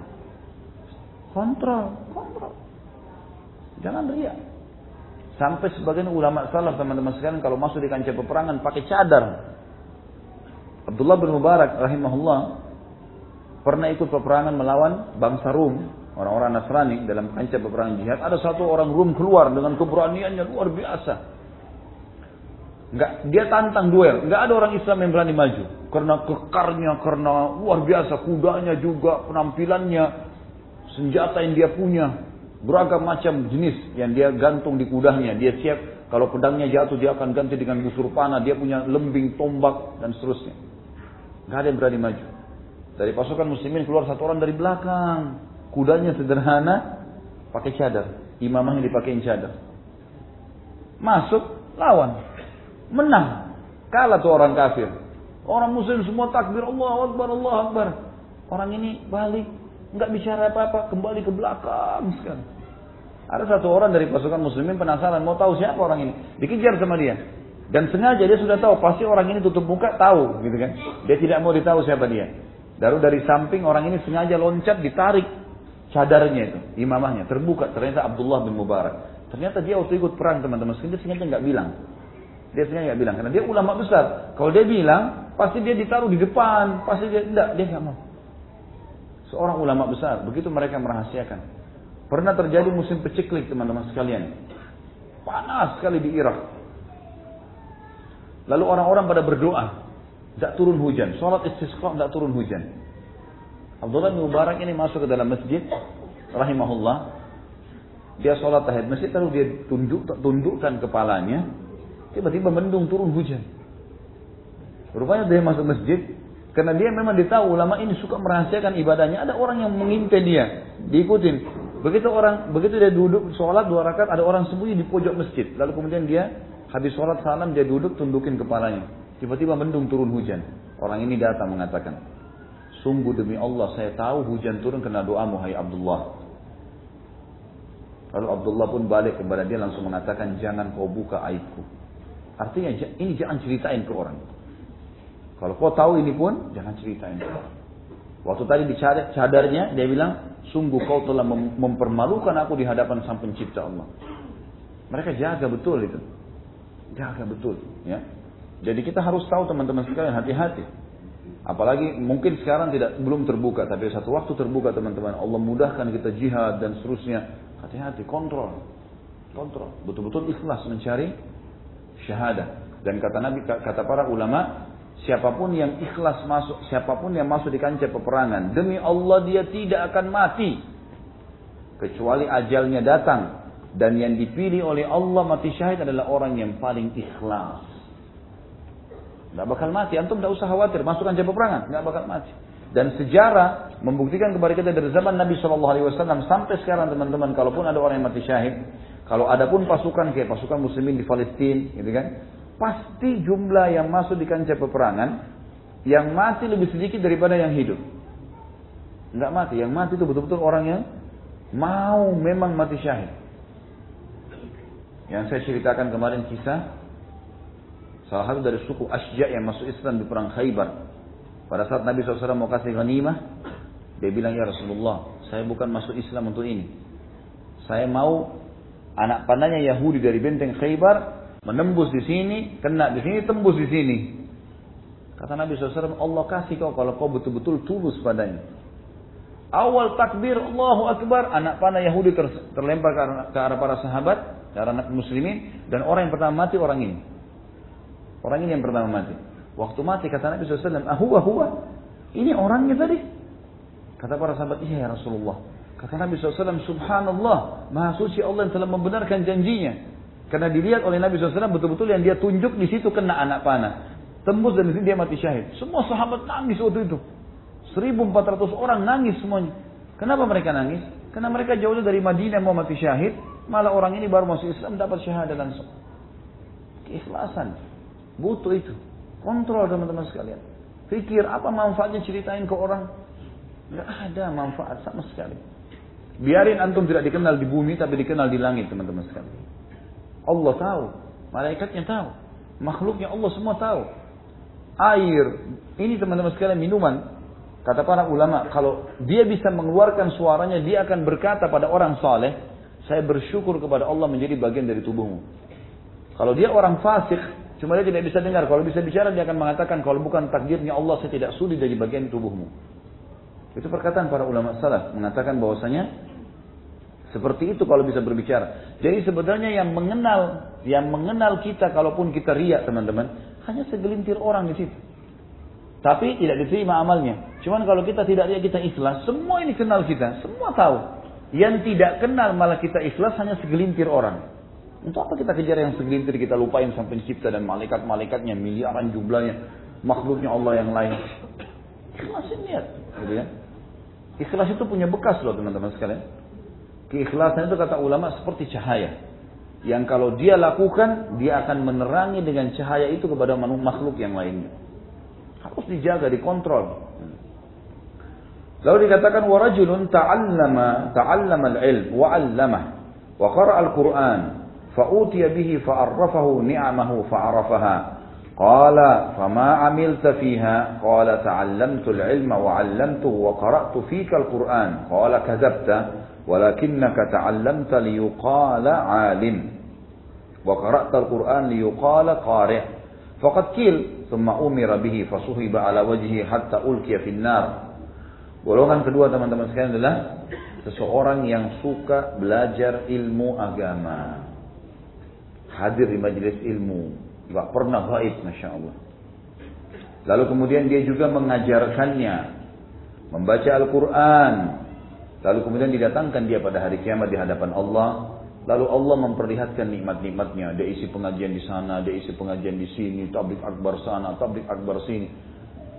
A: Kontrol, kontrol. Jangan riak. Sampai sebagian ulama salaf, teman-teman sekalian, kalau masuk di kancah peperangan pakai cadar. Abdullah bin Mubarak rahimahullah pernah ikut peperangan melawan bangsa Rum, orang-orang Nasrani dalam kancah peperangan jihad. Ada satu orang Rum keluar dengan keberaniannya luar biasa. Enggak, dia tantang duel. Enggak ada orang Islam yang berani maju. Karena kekarnya, karena luar biasa, kudanya juga, penampilannya, senjata yang dia punya. Beragam macam jenis yang dia gantung di kudanya. Dia siap kalau pedangnya jatuh dia akan ganti dengan busur panah. Dia punya lembing, tombak dan seterusnya. Gak ada yang berani maju. Dari pasukan muslimin keluar satu orang dari belakang. Kudanya sederhana, pakai cadar. Imamahnya dipakein cadar. Masuk, lawan. Menang. Kalah tuh orang kafir. Orang muslim semua takbir, Allahu Akbar, Allahu Akbar. Orang ini balik. Enggak bicara apa-apa, kembali ke belakang sekali. Ada satu orang dari pasukan muslimin penasaran, mau tahu siapa orang ini. Dikejar sama dia. Dan sengaja dia sudah tahu, pasti orang ini tutup muka, tahu gitu kan. Dia tidak mau ditahu siapa dia. Lalu dari samping orang ini sengaja loncat, ditarik cadarnya itu, imamahnya. Terbuka, ternyata Abdullah bin Mubarak. Ternyata dia waktu ikut perang teman-teman, dia sengaja nggak bilang. Dia sengaja nggak bilang, karena dia ulama besar. Kalau dia bilang, pasti dia ditaruh di depan. Pasti dia, enggak, dia nggak mau. Seorang ulama besar, begitu mereka merahasiakan. Pernah terjadi musim peceklik teman-teman sekalian. Panas sekali di Irak. Lalu orang-orang pada berdoa. Tidak turun hujan. Salat istisqa tidak turun hujan. Abdullah bin Mubarak ini masuk ke dalam masjid. Rahimahullah. Dia salat tahiyat masjid. Lalu dia tunduk, tundukkan kepalanya. Tiba-tiba mendung turun hujan. Rupanya dia masuk masjid. Karena dia memang ditahu ulama ini suka merahasiakan ibadahnya. Ada orang yang mengintai dia, diikutin. Begitu orang, begitu dia duduk sholat dua rakaat, ada orang sembunyi di pojok masjid. Lalu kemudian dia habis sholat salam, dia duduk tundukin kepalanya. Tiba-tiba mendung turun hujan. Orang ini datang mengatakan, sungguh demi Allah saya tahu hujan turun karena doamu hai Abdullah. Lalu Abdullah pun balik kepada dia langsung mengatakan, jangan kau buka aibku. Artinya ini jangan ceritain ke orang. Kalau kau tahu ini pun, jangan ceritain. Waktu tadi dicadar cadarnya, dia bilang, sungguh kau telah mempermalukan aku di hadapan Sang Pencipta Allah. Mereka jaga betul itu. Jaga betul. Ya. Jadi kita harus tahu teman-teman sekalian, hati-hati. Apalagi mungkin sekarang tidak belum terbuka, tapi satu waktu terbuka teman-teman. Allah mudahkan kita jihad dan seterusnya. Hati-hati, kontrol. Kontrol. Betul-betul ikhlas mencari syahadah. Dan kata Nabi, kata para ulama, siapapun yang ikhlas masuk, siapapun yang masuk di kancah peperangan, demi Allah dia tidak akan mati kecuali ajalnya datang. Dan yang dipilih oleh Allah mati syahid adalah orang yang paling ikhlas. Tidak bakal mati. Antum tidak usah khawatir masuk kancah peperangan, tidak bakal mati. Dan sejarah membuktikan kepada kita dari zaman Nabi shallallahu alaihi wasallam sampai sekarang teman-teman, kalaupun ada orang yang mati syahid, kalau ada pun pasukan kayak pasukan muslimin di Palestina, gitu kan, pasti jumlah yang masuk di kancah peperangan yang mati lebih sedikit daripada yang hidup. Enggak mati, yang mati itu betul-betul orang yang mau memang mati syahid. Yang saya ceritakan kemarin kisah salah satu dari suku Asja yang masuk Islam di perang Khaybar. Pada saat Nabi shallallahu alaihi wasallam mau kasih ghanimah, dia bilang, ya Rasulullah, saya bukan masuk Islam untuk ini. Saya mau anak panahnya Yahudi dari benteng Khaybar menembus di sini, kena di sini, tembus di sini. Kata Nabi shallallahu alaihi wasallam, Allah kasih kau kalau kau betul-betul tulus padanya. Awal takbir, Allahu Akbar, anak panah Yahudi ter- terlempar ke arah, ke arah para sahabat, ke arah anak muslimin, dan orang yang pertama mati orang ini. Orang ini yang pertama mati. Waktu mati kata Nabi shallallahu alaihi wasallam, ahuwa huwa, ini orangnya tadi. Kata para sahabat, iya ya Rasulullah. Kata Nabi shallallahu alaihi wasallam, subhanallah, maha suci Allah yang telah membenarkan janjinya. Karena dilihat oleh Nabi shallallahu alaihi wasallam betul-betul yang dia tunjuk di situ kena anak panah. Tembus dan di sini dia mati syahid. Semua sahabat nangis waktu itu. seribu empat ratus orang nangis semuanya. Kenapa mereka nangis? Karena mereka jauhnya dari Madinah mau mati syahid, malah orang ini baru masuk Islam dapat syahadah langsung. Keikhlasan. Butuh itu. Kontrol teman-teman sekalian. Fikir apa manfaatnya ceritain ke orang? Tidak ada manfaat sama sekali. Biarin antum tidak dikenal di bumi tapi dikenal di langit teman-teman sekalian. Allah tahu. Malaikatnya tahu. Makhluknya Allah semua tahu. Air. Ini teman-teman sekalian minuman. Kata para ulama, kalau dia bisa mengeluarkan suaranya, dia akan berkata pada orang saleh, saya bersyukur kepada Allah menjadi bagian dari tubuhmu. Kalau dia orang fasik, cuma dia tidak bisa dengar. Kalau bisa bicara, dia akan mengatakan, kalau bukan takdirnya Allah, saya tidak sudi dari bagian tubuhmu. Itu perkataan para ulama salaf, mengatakan bahwasanya seperti itu kalau bisa berbicara. Jadi sebenarnya yang mengenal, yang mengenal kita, kalaupun kita riak teman-teman, hanya segelintir orang di situ. Tapi tidak diterima amalnya. Cuman kalau kita tidak riak, kita ikhlas, semua ini kenal kita, semua tahu. Yang tidak kenal malah kita ikhlas hanya segelintir orang. Untuk apa kita kejar yang segelintir, kita lupain sang pencipta dan malaikat-malaikatnya, miliaran jumlahnya, makhluknya Allah yang lain. Ikhlasin niat, gitu ya. Ikhlas itu punya bekas loh teman-teman sekalian. Keikhlasan itu kata ulama seperti cahaya. Yang kalau dia lakukan, dia akan menerangi dengan cahaya itu kepada makhluk yang lainnya. Harus dijaga, dikontrol. Lalu dikatakan warajulun ta'allama ta'allama al-ilm wa 'allamah wa qara'a al-Qur'an fa utiya bihi fa 'arrafahu ni'amahu fa 'arafaha qala fama 'amilta fiha qala ta'allamtu al-'ilma wa 'allamtuhu wa qara'tu fika al-Qur'an qala kadzabta walakinnaka ta'allamta liyuqala 'alim wa qara'ta al-Qur'an liyuqala qari' faqad qil thumma umira bihi fasuhiba 'ala wajhihi hatta ulqiya fin nar. Golongan kedua teman-teman sekalian adalah seseorang yang suka belajar ilmu agama. Hadir di majelis ilmu, enggak pernah ghaib, Masya Allah. Lalu kemudian dia juga mengajarkannya, membaca Al-Quran. Lalu kemudian didatangkan dia pada hari kiamat di hadapan Allah. Lalu Allah memperlihatkan nikmat-nikmatnya. Dia isi pengajian di sana, dia isi pengajian di sini, tabligh akbar sana, tabligh akbar sini.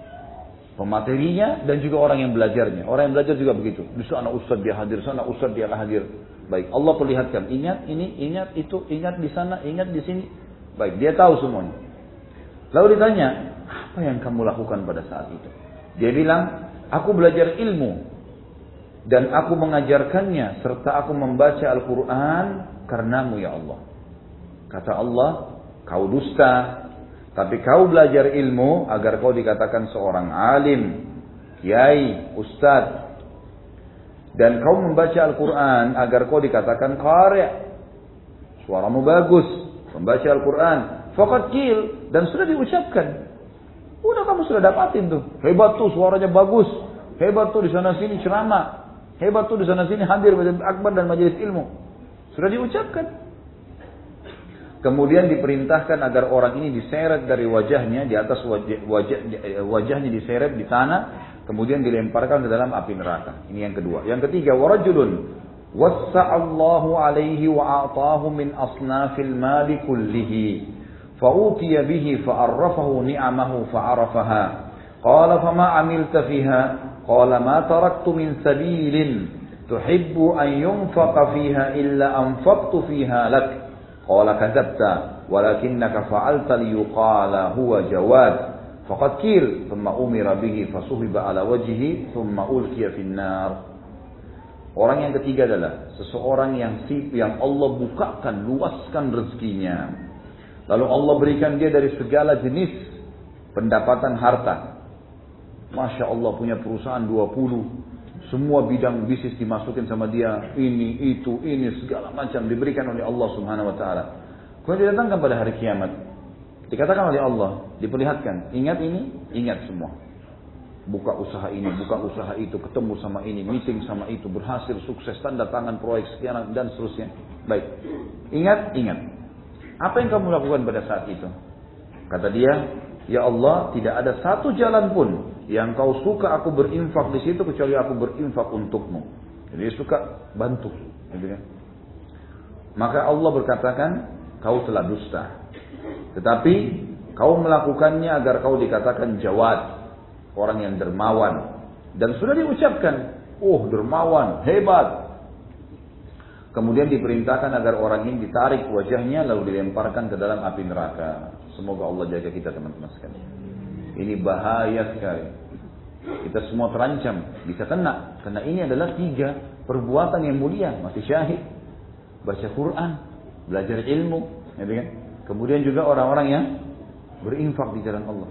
A: Pematerinya dan juga orang yang belajarnya. Orang yang belajar juga begitu. Di sana ustaz dia hadir, sana ustaz dia hadir. Baik, Allah perlihatkan. Ingat ini, ingat itu, ingat di sana, ingat di sini. Baik, dia tahu semuanya. Lalu ditanya, apa yang kamu lakukan pada saat itu? Dia bilang, aku belajar ilmu. Dan aku mengajarkannya. Serta aku membaca Al-Quran karenamu ya Allah. Kata Allah, kau dusta. Tapi kau belajar ilmu agar kau dikatakan seorang alim, kiai, ustaz. Dan kau membaca Al-Quran agar kau dikatakan qari'. Suaramu bagus, membaca Al-Quran. Faqad qil, dan sudah diucapkan. Udah kamu sudah dapatin tuh. Hebat tuh suaranya bagus. Hebat tuh di sana sini ceramah. Hebat tuh di sana sini hadir majelis akbar dan majelis ilmu. Sudah diucapkan. Kemudian diperintahkan agar orang ini diseret dari wajahnya, di atas wajah, wajah, wajahnya diseret di tanah, kemudian dilemparkan ke dalam api neraka. Ini yang kedua. Yang ketiga, warajulun wassa'allahu alaihi wa a'tahu min asnafil mali kullihi fa'utiya bihi fa'arrafahu ni'amahu fa'arafaha qala fama 'amilta fiha qala ma taraktu min sabilin tuhibbu an yunfaqa fiha illa anfaqtu fiha lak qala kadzabta walakinnaka fa'alta liyuqala huwa jawad faqad qil thumma umira bihi fasuhiba ala wajhihi thumma ulqiya fin nar. Orang yang ketiga adalah seseorang yang sip yang Allah bukakan, luaskan rezekinya. Lalu Allah berikan dia dari segala jenis pendapatan harta. Masya Allah punya perusahaan dua puluh. Semua bidang bisnis dimasukin sama dia. Ini, itu, ini, segala macam diberikan oleh Allah subhanahu wa ta'ala. Kemudian didatangkan pada hari kiamat. Dikatakan oleh Allah, diperlihatkan. Ingat ini, ingat semua. Buka usaha ini, buka usaha itu, ketemu sama ini, meeting sama itu, berhasil, sukses, tanda tangan proyek sekian dan seterusnya. Baik, ingat, ingat. Apa yang kamu lakukan pada saat itu? Kata dia, ya Allah, tidak ada satu jalan pun yang kau suka aku berinfak di situ kecuali aku berinfak untukmu. Jadi dia suka bantu. Gitu kan? Maka Allah berkatakan, kau telah dusta. Tetapi kau melakukannya agar kau dikatakan jawad. Orang yang dermawan. Dan sudah diucapkan. Oh dermawan, hebat. Kemudian diperintahkan agar orang ini ditarik wajahnya lalu dilemparkan ke dalam api neraka. Semoga Allah jaga kita teman-teman sekalian. Ini bahaya sekali. Kita semua terancam. Bisa kena. Karena ini adalah tiga perbuatan yang mulia. Mati syahid. Baca Quran. Belajar ilmu. Gitu kan? Kemudian juga orang-orang yang berinfak di jalan Allah.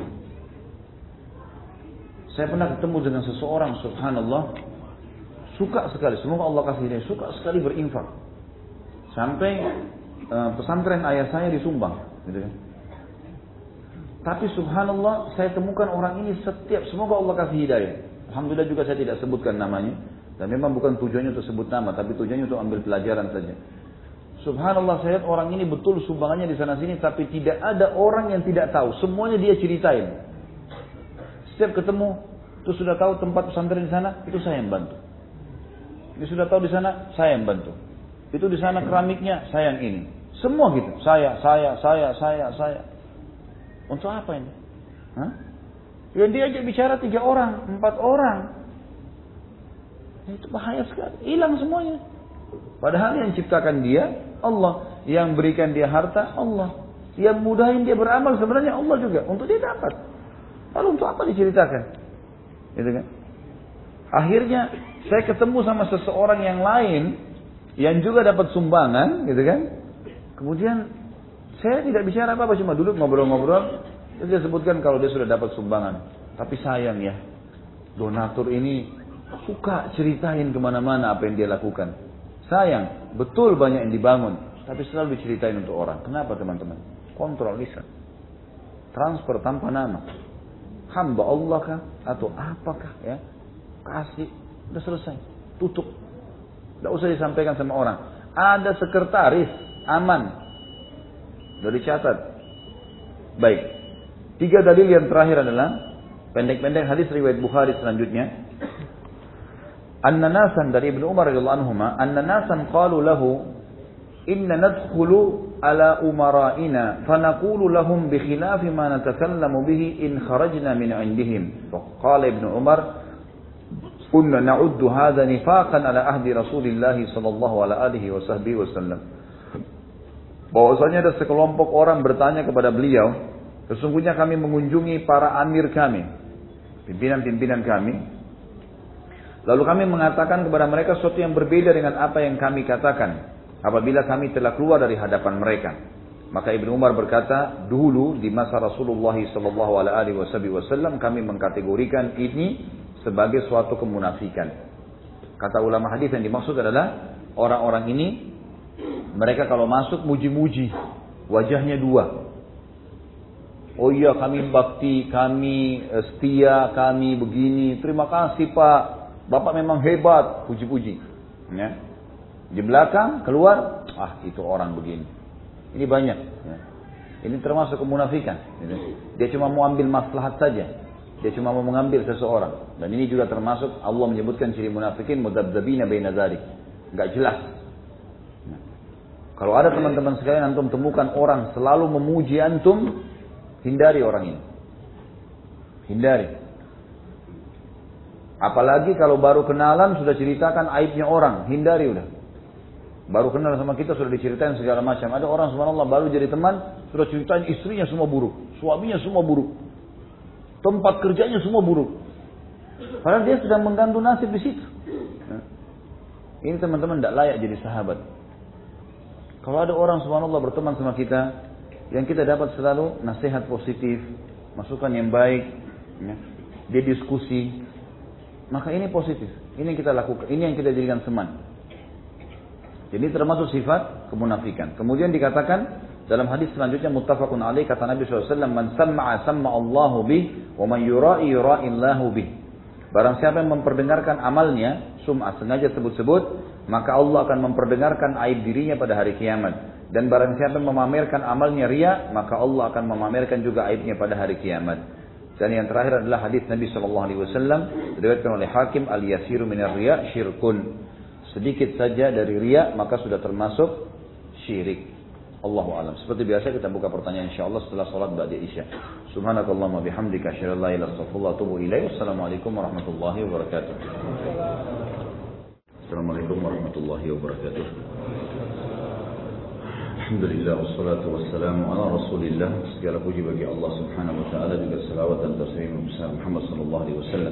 A: Saya pernah ketemu dengan seseorang, subhanallah, suka sekali, semoga Allah kasih hidayah, suka sekali berinfak. Sampai uh, pesantren ayah saya disumbang, gitu kan. Tapi subhanallah, saya temukan orang ini setiap, semoga Allah kasih hidayah. Alhamdulillah juga saya tidak sebutkan namanya, dan memang bukan tujuannya untuk sebut nama, tapi tujuannya untuk ambil pelajaran saja. Subhanallah, saya lihat orang ini betul sumbangannya di sana sini, tapi tidak ada orang yang tidak tahu, semuanya dia ceritain. Setiap ketemu, itu sudah tahu tempat pesantren di sana, itu saya yang bantu. Ini sudah tahu di sana, saya yang bantu. Itu di sana keramiknya, saya yang ini. Semua gitu, saya, saya, saya, saya, saya. Untuk apa ini? Hah? Yang diajak bicara tiga orang, empat orang. Itu bahaya sekali, hilang semuanya. Padahal yang ciptakan dia, Allah. Yang berikan dia harta, Allah. Yang mudahin dia beramal sebenarnya Allah juga. Untuk dia dapat. Lalu untuk apa diceritakan? Gitu kan? Akhirnya saya ketemu sama seseorang yang lain yang juga dapat sumbangan, gitu kan? Kemudian saya tidak bicara apa-apa, cuma duduk ngobrol-ngobrol. Terus dia sebutkan kalau dia sudah dapat sumbangan. Tapi sayang ya, donatur ini suka ceritain kemana-mana apa yang dia lakukan. Sayang, betul banyak yang dibangun, tapi selalu diceritain untuk orang. Kenapa teman-teman? Kontrol lisan. Transfer tanpa nama. Hamba Allah kah? Atau apakah ya? Kasih. Udah selesai. Tutup. Tidak usah disampaikan sama orang. Ada sekretaris. Aman. Sudah dicatat. Baik. Tiga dalil yang terakhir adalah. Pendek-pendek hadis riwayat Bukhari selanjutnya. Anna nasan dari Ibnu Umar radhiyallahu anhuma. Anna nasan qalu lahu. Inna nadkhulu ala umara'ina fanaqulu lahum bi khilafi ma natakallamu bihi in kharajna min 'indihim. Faqala Ibnu Umar, "Kunna na'uddu hadha nifaqan ala ahdi Rasulillah sallallahu alaihi wasallam." Bahwasanya ada sekelompok orang bertanya kepada beliau, sesungguhnya kami mengunjungi para amir kami, pimpinan-pimpinan kami. Lalu kami mengatakan kepada mereka sesuatu yang berbeda dengan apa yang kami katakan. Apabila kami telah keluar dari hadapan mereka, maka Ibnu Umar berkata, dulu di masa Rasulullah sallallahu alaihi wasallam kami mengkategorikan ini sebagai suatu kemunafikan. Kata ulama hadis yang dimaksud adalah orang-orang ini, mereka kalau masuk muji-muji, wajahnya dua. Oh iya kami bakti, kami setia, kami begini, terima kasih Pak, Bapak memang hebat, puji-puji. Ya. Di belakang keluar, ah itu orang begini. Ini banyak. Ya. Ini termasuk kemunafikan. Dia cuma mau ambil maslahat saja. Dia cuma mau mengambil seseorang. Dan ini juga termasuk Allah menyebutkan ciri munafikin mudzabdzabina baina dzalik. Enggak jelas. Nah. Kalau ada teman-teman sekalian antum temukan orang selalu memuji antum, hindari orang ini. Hindari. Apalagi kalau baru kenalan sudah ceritakan aibnya orang, hindari udah. Baru kenal sama kita sudah diceritain segala macam. Ada orang subhanallah baru jadi teman sudah ceritain istrinya semua buruk, suaminya semua buruk, tempat kerjanya semua buruk. Padahal dia sedang menggantung nasib di situ. Ini teman-teman tidak layak jadi sahabat. Kalau ada orang subhanallah berteman sama kita, yang kita dapat selalu nasihat positif, masukan yang baik, ya, dia diskusi, maka ini positif. Ini yang kita lakukan, ini yang kita jadikan teman. Jadi termasuk sifat kemunafikan. Kemudian dikatakan dalam hadis selanjutnya muttafaqun alaih, kata Nabi shallallahu alaihi wasallam, man samma'a samma Allahu bih, wa man yura'i yura'illahu bih. Barang siapa yang memperdengarkan amalnya, sum'ah sengaja sebut-sebut, maka Allah akan memperdengarkan aib dirinya pada hari kiamat. Dan barang siapa yang memamerkan amalnya riya, maka Allah akan memamerkan juga aibnya pada hari kiamat. Dan yang terakhir adalah hadis Nabi shallallahu alaihi wasallam diriwayatkan oleh Hakim, al-yasiru minar riya syirkun. Sedikit saja dari riya maka sudah termasuk syirik. Allahu a'lam. Seperti biasa kita buka pertanyaan insyaallah setelah salat ba'da isya. Subhanakallahumma bihamdika asyhadu an la ilaha illa anta astaghfiruka wa atubu ilaik. Wassalamualaikum warahmatullahi wabarakatuh. Assalamualaikum warahmatullahi wabarakatuh. Alhamdulillah wassalatu wassalamu ala Rasulillah. Segala puji bagi Allah Subhanahu wa taala, juga salawat dan taslim kepada Muhammad sallallahu alaihi wasallam.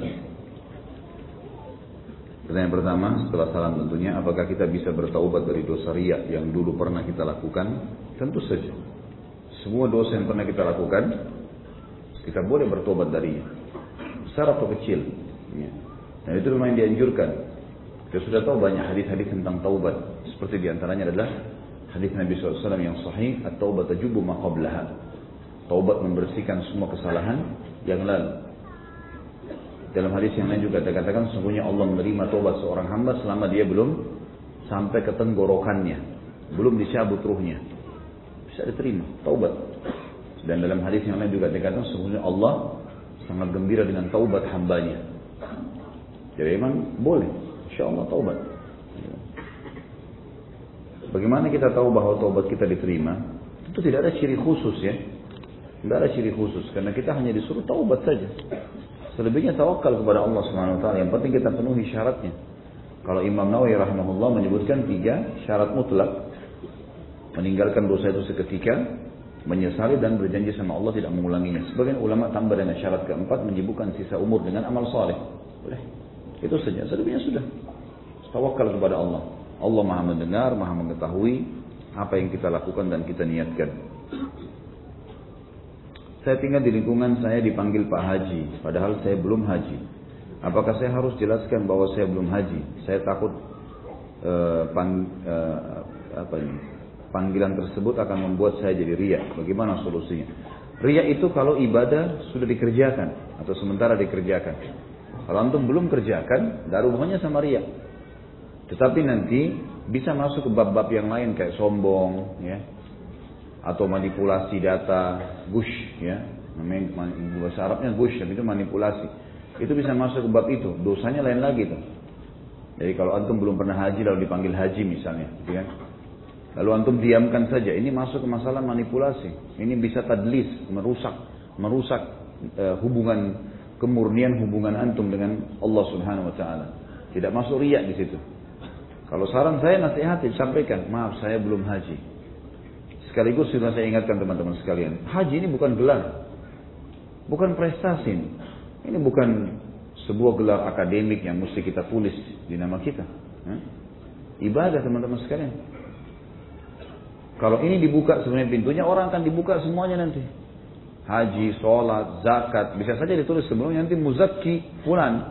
A: Pertanyaan pertama setelah salam tentunya, apakah kita bisa bertaubat dari dosa riya yang dulu pernah kita lakukan? Tentu saja. Semua dosa yang pernah kita lakukan, kita boleh bertobat darinya, besar atau kecil. Dan itu memang dianjurkan. Kita sudah tahu banyak hadis-hadis tentang taubat. Seperti diantaranya adalah hadis Nabi shallallahu alaihi wasallam yang sahih, at-taubat tajubu ma qablaha. Taubat membersihkan semua kesalahan yang lalu. Dalam hadis yang lain juga dikatakan sesungguhnya Allah menerima taubat seorang hamba selama dia belum sampai ke tenggorokannya, belum dicabut ruhnya. Bisa diterima taubat. Dan dalam hadis yang lain juga dikatakan sesungguhnya Allah sangat gembira dengan taubat hambanya. Jadi memang boleh, insyaallah taubat. Bagaimana kita tahu bahwa taubat kita diterima? Itu tidak ada ciri khusus ya. Tidak ada ciri khusus karena kita hanya disuruh taubat saja. Selebihnya tawakal kepada Allah Subhanahu wa taala. Yang penting kita penuhi syaratnya. Kalau Imam Nawawi rahimahullah menyebutkan tiga syarat mutlak. Meninggalkan dosa itu seketika, menyesali dan berjanji sama Allah tidak mengulanginya. Sebagian ulama tambah dengan syarat keempat, menyibukkan sisa umur dengan amal saleh. Boleh. Itu saja. Selebihnya sudah. Tawakal kepada Allah. Allah Maha mendengar, Maha mengetahui apa yang kita lakukan dan kita niatkan. Saya tinggal di lingkungan saya dipanggil Pak Haji, padahal saya belum haji. Apakah saya harus jelaskan bahwa saya belum haji? Saya takut uh, pang, uh, apa ini, panggilan tersebut akan membuat saya jadi riya. Bagaimana solusinya? Riya itu kalau ibadah sudah dikerjakan atau sementara dikerjakan. Kalau antum belum kerjakan, tidak ada hubungannya sama riya. Tetapi nanti bisa masuk ke bab-bab yang lain kayak sombong, ya, atau manipulasi data, gush, ya, namanya bahasa Arabnya gush, tapi itu manipulasi. Itu bisa masuk ke bab itu, dosanya lain lagi tuh. Jadi kalau antum belum pernah haji lalu dipanggil haji misalnya, ya, lalu antum diamkan saja, ini masuk ke masalah manipulasi. Ini bisa tadlis, merusak, merusak uh, hubungan kemurnian hubungan antum dengan Allah Subhanahu Wa Taala. Tidak masuk riya di situ. Kalau saran saya nasihati, sampaikan, maaf saya belum haji. Sekaligus sudah saya ingatkan teman-teman sekalian, haji ini bukan gelar, bukan prestasi, ini bukan sebuah gelar akademik yang mesti kita tulis di nama kita. Ibadah teman-teman sekalian. Kalau ini dibuka sebenarnya pintunya, orang akan dibuka semuanya nanti. Haji, sholat, zakat, bisa saja ditulis sebelumnya nanti muzakki fulan.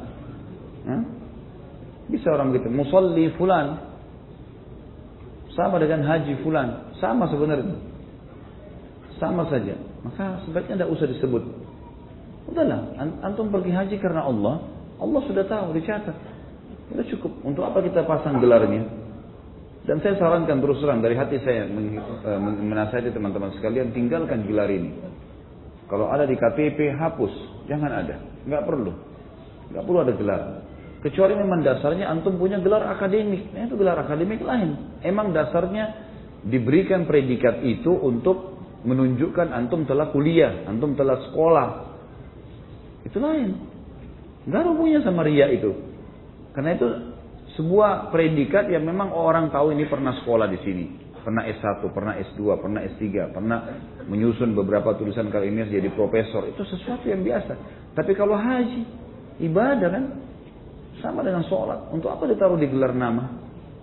A: Bisa orang begitu, musalli fulan. Sama dengan haji fulan, sama sebenarnya. Sama saja. Maka sebaiknya tidak usah disebut. Udahlah, antum pergi haji karena Allah, Allah sudah tahu, dicatat. Sudah cukup. Untuk apa kita pasang gelarnya? Dan saya sarankan terus terang dari hati saya menasihati teman-teman sekalian, tinggalkan gelar ini. Kalau ada di K T P hapus, jangan ada, nggak perlu, nggak perlu ada gelar. Kecuali memang dasarnya antum punya gelar akademik, nah, itu gelar akademik lain. Emang dasarnya diberikan predikat itu untuk menunjukkan antum telah kuliah, antum telah sekolah. Itu lain. Nggak ada hubungannya sama riya itu. Karena itu sebuah predikat yang memang orang tahu ini pernah sekolah di sini, pernah S satu, pernah S dua, pernah S tiga, pernah menyusun beberapa tulisan kalimat jadi profesor. Itu sesuatu yang biasa. Tapi kalau haji, ibadah kan, sama dengan sholat. Untuk apa ditaruh di gelar nama?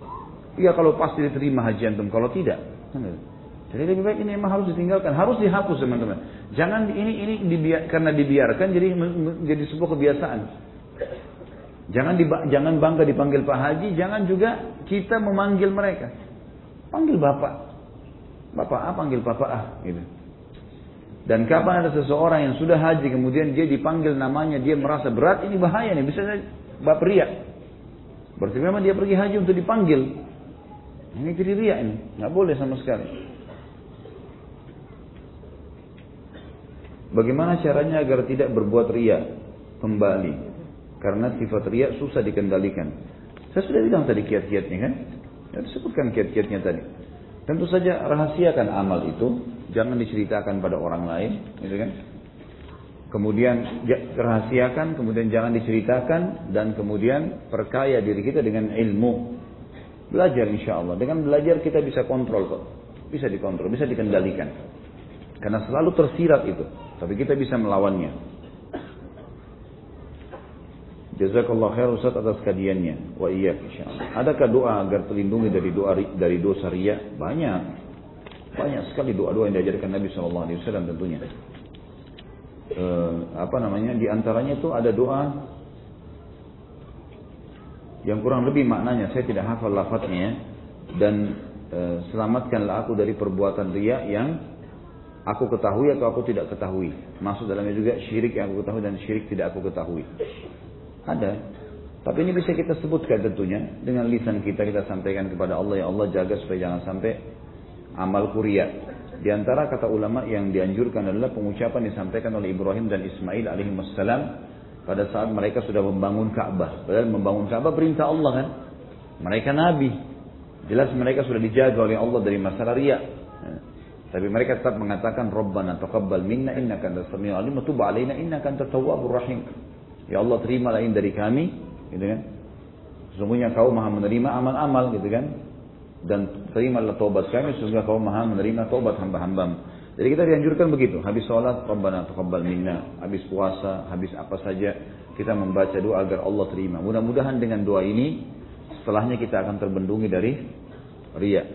A: Iya kalau pasti diterima haji antum, kalau tidak. Jadi lebih baik ini memang harus ditinggalkan, harus dihapus teman-teman. Jangan ini ini dibiar, karena dibiarkan jadi jadi sebuah kebiasaan. Jangan di, jangan bangga dipanggil Pak Haji, jangan juga kita memanggil mereka. Panggil Bapak. Bapak A panggil Bapak A gitu. Dan kapan ada seseorang yang sudah haji kemudian dia dipanggil namanya, dia merasa berat, ini bahaya nih, bisa bab riak. Berarti memang dia pergi haji untuk dipanggil. Ini jadi riak ini, nggak boleh sama sekali. Bagaimana caranya agar tidak berbuat riak kembali? Karena sifat riak susah dikendalikan. Saya sudah bilang tadi kiat-kiatnya kan? Saya sebutkan kiat-kiatnya tadi. Tentu saja rahasiakan amal itu, jangan diceritakan pada orang lain, gitu kan? Kemudian rahasiakan, kemudian jangan diceritakan, dan kemudian perkaya diri kita dengan ilmu. Belajar insya Allah. Dengan belajar kita bisa kontrol kok, bisa dikontrol, bisa dikendalikan. Karena selalu tersirat itu, tapi kita bisa melawannya. Jazakallah khair Ustaz atas kajiannya. Wa iyyak insyaallah. Adakah doa agar terlindungi dari doa dari dosa riya? Banyak. Banyak sekali doa-doa yang diajarkan Nabi sallallahu alaihi wasallam tentunya. E, apa namanya? Di antaranya itu ada doa yang kurang lebih maknanya saya tidak hafal lafadznya, dan e, selamatkanlah aku dari perbuatan riya yang aku ketahui atau aku tidak ketahui. Maksud dalamnya juga syirik yang aku ketahui dan syirik tidak aku ketahui. Ada. Tapi ini bisa kita sebutkan tentunya. Dengan lisan kita, kita sampaikan kepada Allah. Ya Allah jaga supaya jangan sampai amalku riya. Di antara kata ulama yang dianjurkan adalah pengucapan disampaikan oleh Ibrahim dan Ismail alaihissalam pada saat mereka sudah membangun Ka'bah. Padahal membangun Ka'bah perintah Allah kan. Mereka Nabi. Jelas mereka sudah dijaga oleh Allah dari masalah riya. Tapi mereka tetap mengatakan Rabbana taqabbal minna innaka antas samiul alim wa tub alaina innaka antat tawwabur rahim. Ya Allah terimalah ini dari kami, gitu kan? Sesungguhnya Kau Maha menerima amal-amal, gitu kan? Dan terimalah taubat kami, sesungguhnya Kau Maha menerima taubat hamba-hambamu. Jadi kita dianjurkan begitu. Habis sholat, Rabbana taqabbal minna. Habis puasa, habis apa saja, kita membaca doa agar Allah terima. Mudah-mudahan dengan doa ini, setelahnya kita akan terbendungi dari riya.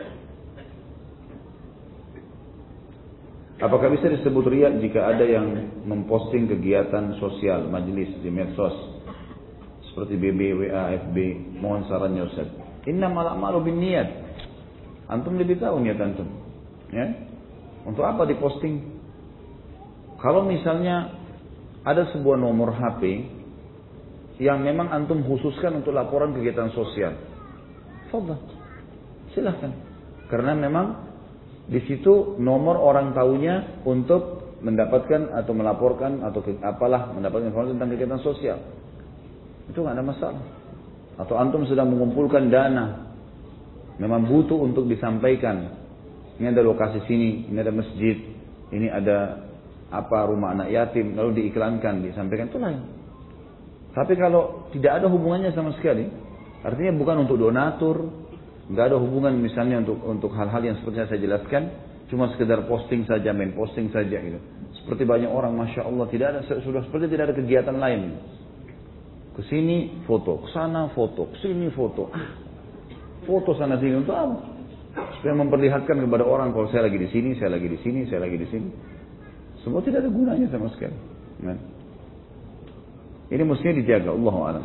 A: Apakah bisa disebut riya jika ada yang memposting kegiatan sosial, majelis di medsos seperti B B, W A, F B? Mohon sarannya Ustaz. Innamal a'malu binniyat. Antum lebih tahu niat antum. Ya? Untuk apa diposting? Kalau misalnya ada sebuah nomor H P yang memang antum khususkan untuk laporan kegiatan sosial, fadhal. Silahkan. Karena memang di situ nomor orang tahunya untuk mendapatkan atau melaporkan atau ke, apalah mendapatkan informasi tentang kegiatan sosial. Itu nggak ada masalah. Atau antum sedang mengumpulkan dana, memang butuh untuk disampaikan. Ini ada lokasi sini, ini ada masjid, ini ada apa rumah anak yatim, lalu diiklankan, disampaikan, itu lain. Tapi kalau tidak ada hubungannya sama sekali, artinya bukan untuk donatur. Nggak ada hubungan misalnya untuk untuk hal-hal yang seperti yang saya jelaskan, cuma sekedar posting saja, main posting saja gitu. Seperti banyak orang, masya Allah, tidak ada sudah seperti tidak ada kegiatan lain. Kesini foto, kesana foto, kesini foto, foto sana sini untuk apa? Supaya memperlihatkan kepada orang kalau saya lagi di sini, saya lagi di sini, saya lagi di sini. Semua tidak ada gunanya sama sekali. Nah. Ini mestinya dijaga, Allahu a'lam.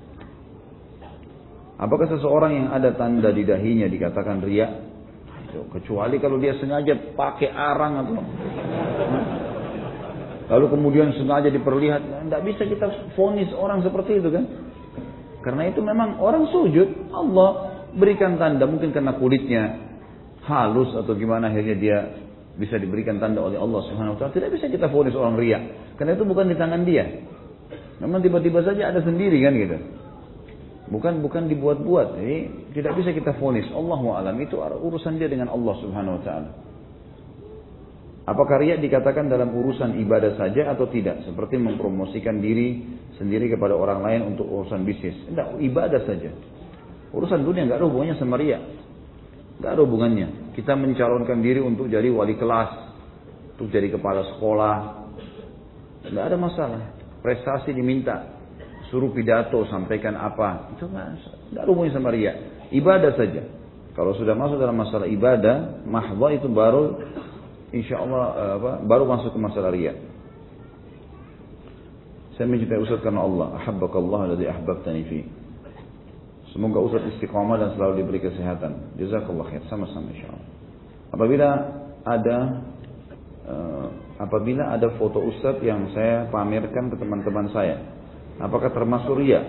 A: Apakah seseorang yang ada tanda di dahinya dikatakan riya? Kecuali kalau dia sengaja pakai arang atau lalu kemudian sengaja diperlihat, tidak bisa kita vonis orang seperti itu kan? Karena itu memang orang sujud, Allah berikan tanda, mungkin karena kulitnya halus atau gimana akhirnya dia bisa diberikan tanda oleh Allah Subhanahu wa taala. Tidak bisa kita vonis orang riya, karena itu bukan di tangan dia. Memang tiba-tiba saja ada sendiri kan gitu. Bukan bukan dibuat-buat. Jadi tidak bisa kita vonis. Allahu a'lam, itu urusan dia dengan Allah Subhanahu wa taala. Apakah riya dikatakan dalam urusan ibadah saja atau tidak? Seperti mempromosikan diri sendiri kepada orang lain untuk urusan bisnis. Tidak, ibadah saja. Urusan dunia enggak ada hubungannya sama riya. Enggak ada hubungannya. Kita mencalonkan diri untuk jadi wali kelas, untuk jadi kepala sekolah. Enggak ada masalah. Prestasi diminta. Suruh pidato, sampaikan apa, itu nggak ada hubungannya sama riya. Ibadah saja. Kalau sudah masuk dalam masalah ibadah, mahdhah itu baru insya Allah apa, baru masuk ke masalah riya. Saya mencintai Ustaz karena Allah. Ahabbakallah alladhi ahbabtani fi. Semoga Ustaz istiqamah dan selalu diberi kesehatan. Jazakallah khair. Sama-sama insya Allah. Apabila ada uh, apabila ada foto Ustaz yang saya pamerkan ke teman-teman saya, apakah termasuk riya?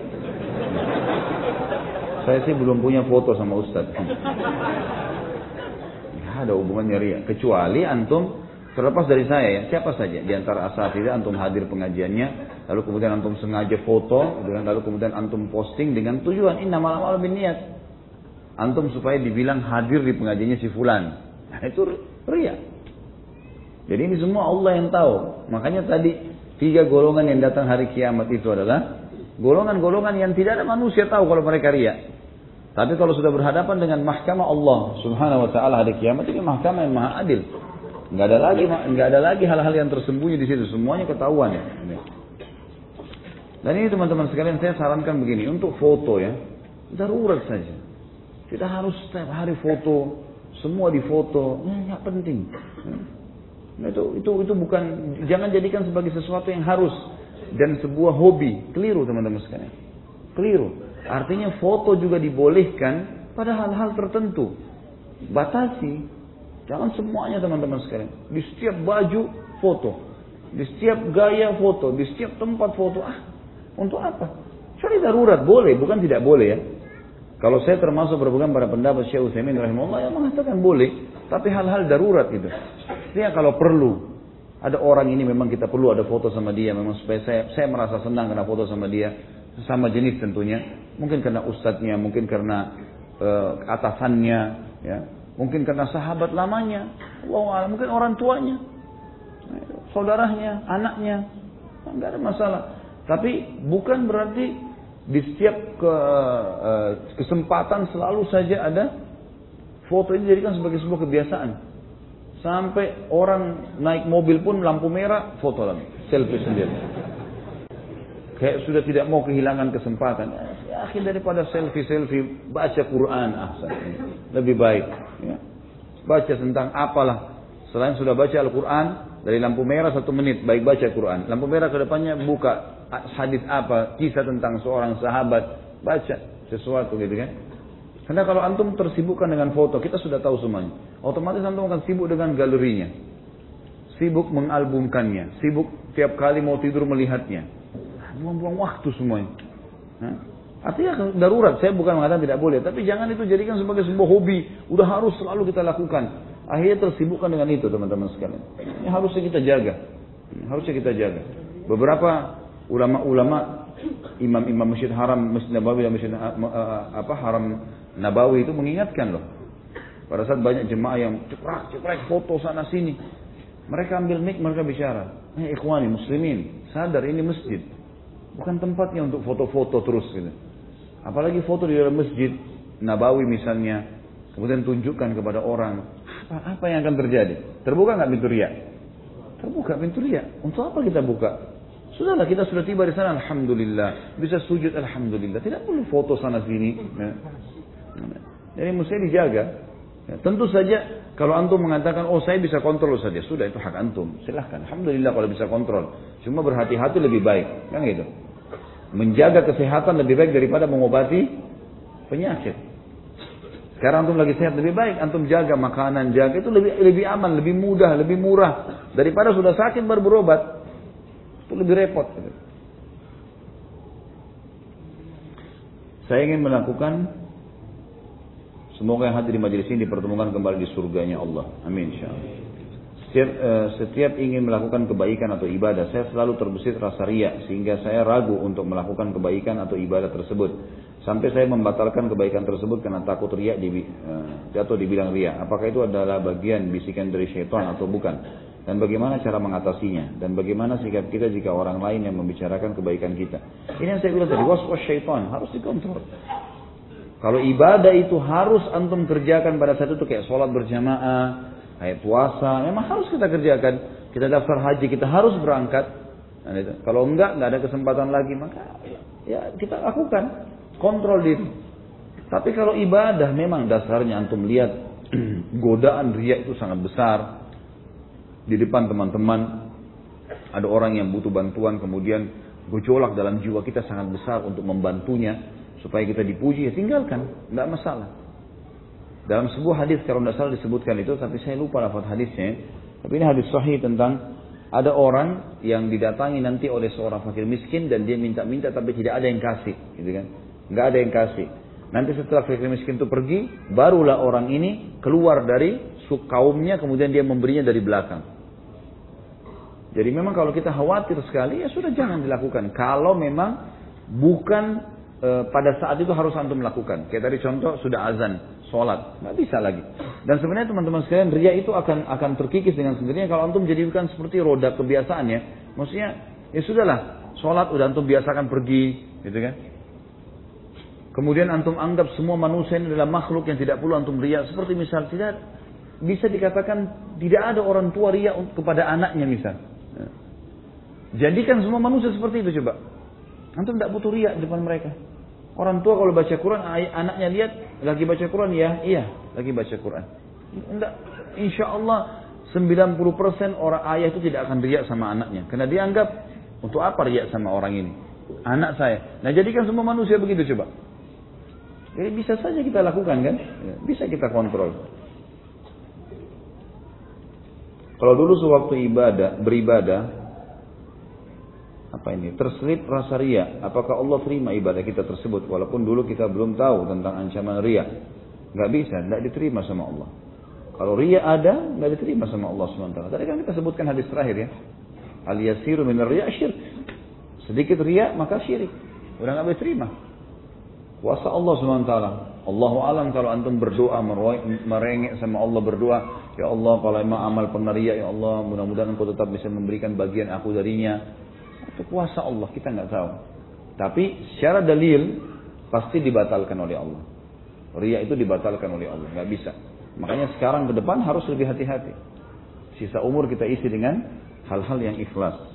A: Saya sih belum punya foto sama Ustaz. Nggak ada hubungannya riya. Kecuali antum, terlepas dari saya ya, siapa saja di antara asatidzah antum hadir pengajiannya, lalu kemudian antum sengaja foto, lalu kemudian antum posting dengan tujuan innamal a'malu binniyat. Antum supaya dibilang hadir di pengajiannya si fulan. Nah, itu riya. Jadi ini semua Allah yang tahu. Makanya tadi tiga golongan yang datang hari kiamat itu adalah golongan-golongan yang tidak ada manusia tahu kalau mereka riya. Tapi kalau sudah berhadapan dengan mahkamah Allah Subhanahu wa taala hari kiamat, ini mahkamah yang maha adil. Enggak ada lagi enggak ada lagi hal-hal yang tersembunyi di situ, semuanya ketahuan ya. Dan ini teman-teman sekalian, saya sarankan begini, untuk foto ya, darurat saja. Tidak harus setiap hari foto, semua difoto, enggak penting. Nah, itu itu itu bukan, jangan jadikan sebagai sesuatu yang harus dan sebuah hobi. Keliru teman-teman sekalian. Keliru. Artinya foto juga dibolehkan pada hal-hal tertentu. Batasi. Jangan semuanya teman-teman sekalian. Di setiap baju foto. Di setiap gaya foto. Di setiap tempat foto. Ah, untuk apa? Kecuali darurat boleh, bukan tidak boleh ya. Kalau saya termasuk berpegang pada pendapat Syekh Utsaimin rahimahullah yang mengatakan boleh. Tapi hal-hal darurat itu. Artinya kalau perlu. Ada orang ini memang kita perlu ada foto sama dia. Memang supaya saya, saya merasa senang karena foto sama dia. Sama jenis tentunya. Mungkin karena ustadznya, mungkin karena uh, atasannya, ya, mungkin karena sahabat lamanya, Allah, mungkin orang tuanya, saudaranya, anaknya, nggak ada masalah. Tapi bukan berarti di setiap ke, uh, kesempatan selalu saja ada foto ini dijadikan sebagai sebuah kebiasaan. Sampai orang naik mobil pun lampu merah, foto lagi, selfie sendiri. Kayak sudah tidak mau kehilangan kesempatan. Ya, akhir daripada selfie-selfie, baca Quran ahsan. Lebih baik. Ya. Baca tentang apalah. Selain sudah baca Al-Quran, dari lampu merah satu menit, baik baca Quran. Lampu merah ke depannya buka hadis apa, kisah tentang seorang sahabat, baca sesuatu gitu kan. Karena kalau antum tersibukkan dengan foto, kita sudah tahu semuanya. Otomatis antum akan sibuk dengan galerinya. Sibuk mengalbumkannya. Sibuk tiap kali mau tidur melihatnya. Buang-buang waktu semuanya. Nah, artinya darurat. Saya bukan mengatakan tidak boleh, tapi jangan itu jadikan sebagai sebuah hobi. Udah harus selalu kita lakukan. Akhirnya tersibukkan dengan itu teman-teman sekalian. Ini harusnya kita jaga. Harusnya kita jaga. Beberapa ulama-ulama, imam-imam Masjid Haram, Masjid Nabawi dan Masjid apa Haram Nabawi itu mengingatkan loh. Pada saat banyak jemaah yang cekrek-cekrek foto sana sini, mereka ambil mic, mereka bicara. Eh ikhwani muslimin, sadar ini masjid. Bukan tempatnya untuk foto-foto terus gitu. Apalagi foto di dalam Masjid Nabawi misalnya, kemudian tunjukkan kepada orang, apa, apa yang akan terjadi? Terbuka nggak pintu riya? Terbuka pintu riya. Untuk apa kita buka? Sudahlah, kita sudah tiba di sana, alhamdulillah, bisa sujud alhamdulillah. Tidak perlu foto sana sini. Ya. Jadi mesti dijaga. Ya, tentu saja kalau antum mengatakan, oh saya bisa kontrol saja, sudah itu hak antum, silahkan. Alhamdulillah kalau bisa kontrol. Cuma berhati-hati lebih baik, kan gitu. Menjaga kesehatan lebih baik daripada mengobati penyakit. Sekarang antum lagi sehat, lebih baik antum jaga makanan, jaga itu lebih lebih aman, lebih mudah, lebih murah daripada sudah sakit baru berobat. Itu lebih repot. Gitu. Saya ingin melakukan, semoga yang hadir di majelis ini dipertemukan kembali di surganya Allah. Amin insyaallah. Setiap, uh, setiap ingin melakukan kebaikan atau ibadah, saya selalu terbesit rasa riya sehingga saya ragu untuk melakukan kebaikan atau ibadah tersebut. Sampai saya membatalkan kebaikan tersebut karena takut riya di, uh, jatuh dibilang riya. Apakah itu adalah bagian bisikan dari syaitan atau bukan? Dan bagaimana cara mengatasinya? Dan bagaimana sikap kita jika orang lain yang membicarakan kebaikan kita? Ini yang saya bilang tadi, waswas syaitan harus dikontrol. Kalau ibadah itu harus antum kerjakan pada saat itu, kayak sholat berjamaah, kayak puasa, memang harus kita kerjakan. Kita daftar haji, kita harus berangkat. Nah, itu. Kalau enggak, enggak ada kesempatan lagi, maka ya kita lakukan. Kontrol diri. Tapi kalau ibadah memang dasarnya antum lihat godaan riya itu sangat besar. Di depan teman-teman ada orang yang butuh bantuan, kemudian gejolak dalam jiwa kita sangat besar untuk membantunya supaya kita dipuji, ya tinggalkan, tidak masalah. Dalam sebuah hadis kalau tidak salah disebutkan itu, tapi saya lupa lafaz hadisnya. Tapi ini hadis sahih tentang ada orang yang didatangi nanti oleh seorang fakir miskin dan dia minta-minta tapi tidak ada yang kasih, gitu kan? Nggak ada yang kasih. Nanti setelah fakir miskin itu pergi, barulah orang ini keluar dari suku kaumnya, kemudian dia memberinya dari belakang. Jadi memang kalau kita khawatir sekali, ya sudah jangan dilakukan. Kalau memang bukan e, pada saat itu harus antum melakukan. Kayak tadi contoh sudah azan, sholat, nggak bisa lagi. Dan sebenarnya teman-teman sekalian, riya itu akan akan terkikis dengan sendirinya kalau antum jadikan seperti roda kebiasaannya. Maksudnya ya sudahlah, sholat udah antum biasakan pergi, gitu kan? Kemudian antum anggap semua manusia ini adalah makhluk yang tidak perlu antum riya. Seperti misal tidak bisa dikatakan tidak ada orang tua riya kepada anaknya misal. Jadikan semua manusia seperti itu coba. Antum tidak butuh riya di depan mereka. Orang tua kalau baca Quran, anaknya lihat lagi baca Quran, ya iya lagi baca Quran. Enggak, insya Allah sembilan puluh persen orang ayah itu tidak akan riya sama anaknya. Karena dia anggap untuk apa riya sama orang ini? Anak saya. Nah jadikan semua manusia begitu coba. Jadi bisa saja kita lakukan kan? Bisa kita kontrol. Kalau dulu sewaktu ibadah, beribadah, apa ini? Terselip rasa riya. Apakah Allah terima ibadah kita tersebut? Walaupun dulu kita belum tahu tentang ancaman riya. Nggak bisa, nggak diterima sama Allah. Kalau riya ada, nggak diterima sama Allah subhanahu wa taala. Tadi kan kita sebutkan hadis terakhir ya. Al yasiru minar riya syirk. Sedikit riya maka syirik. Udah nggak diterima. Kuasa Allah subhanahu wa taala. Allahu alam kalau antum berdoa merengek sama Allah berdoa, ya Allah kalau memang amal pernah riya, ya Allah mudah-mudahan Engkau tetap bisa memberikan bagian aku darinya. Itu kuasa Allah, kita nggak tahu. Tapi secara dalil pasti dibatalkan oleh Allah. Riya itu dibatalkan oleh Allah, nggak bisa. Makanya sekarang ke depan harus lebih hati-hati. Sisa umur kita isi dengan hal-hal yang ikhlas.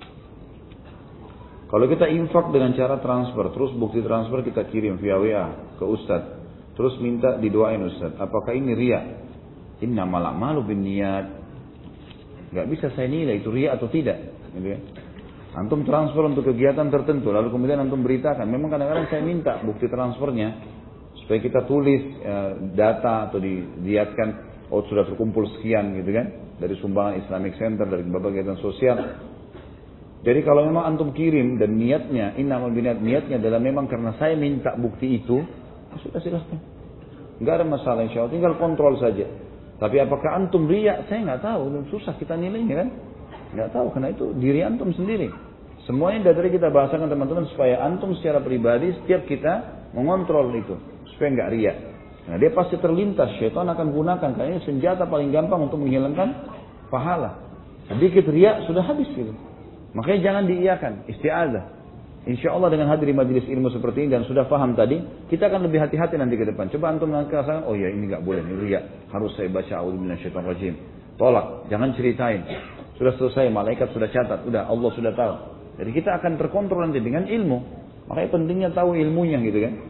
A: Kalau kita infak dengan cara transfer, terus bukti transfer kita kirim via W A ke Ustadz, terus minta didoain Ustadz, apakah ini riya? Innamal a'malu binniyat. Gak bisa saya nilai itu riya atau tidak. Gitu ya. Antum transfer untuk kegiatan tertentu, lalu kemudian antum beritakan. Memang kadang-kadang saya minta bukti transfernya supaya kita tulis eh, data atau dilihatkan, oh sudah terkumpul sekian gitu kan, dari sumbangan Islamic Center, dari berbagai kegiatan sosial. Jadi kalau memang antum kirim dan niatnya, innamal binniat, niatnya adalah memang karena saya minta bukti itu, sudah silahkan. Enggak ada masalah insya Allah, tinggal kontrol saja. Tapi apakah antum riya? Saya nggak tahu, susah kita nilainya kan. Nggak tahu, karena itu diri antum sendiri. Semuanya dari kita bahasakan teman-teman supaya antum secara pribadi setiap kita mengontrol itu, supaya nggak riya. Nah dia pasti terlintas, syaitan akan gunakan, karena ini senjata paling gampang untuk menghilangkan pahala. Sedikit riya sudah habis gitu. Makanya jangan diiyakan, isti'adzah. Insya Allah dengan hadir di majelis ilmu seperti ini dan sudah paham tadi, kita akan lebih hati-hati nanti ke depan. Coba antum nanti rasakan, oh ya ini nggak boleh, ini riya. Harus saya baca a'udzu minasyaitonir rajim. Tolak, jangan ceritain. Sudah selesai, malaikat sudah catat, udah Allah sudah tahu. Jadi kita akan terkontrol nanti dengan ilmu. Makanya pentingnya tahu ilmunya gitu kan.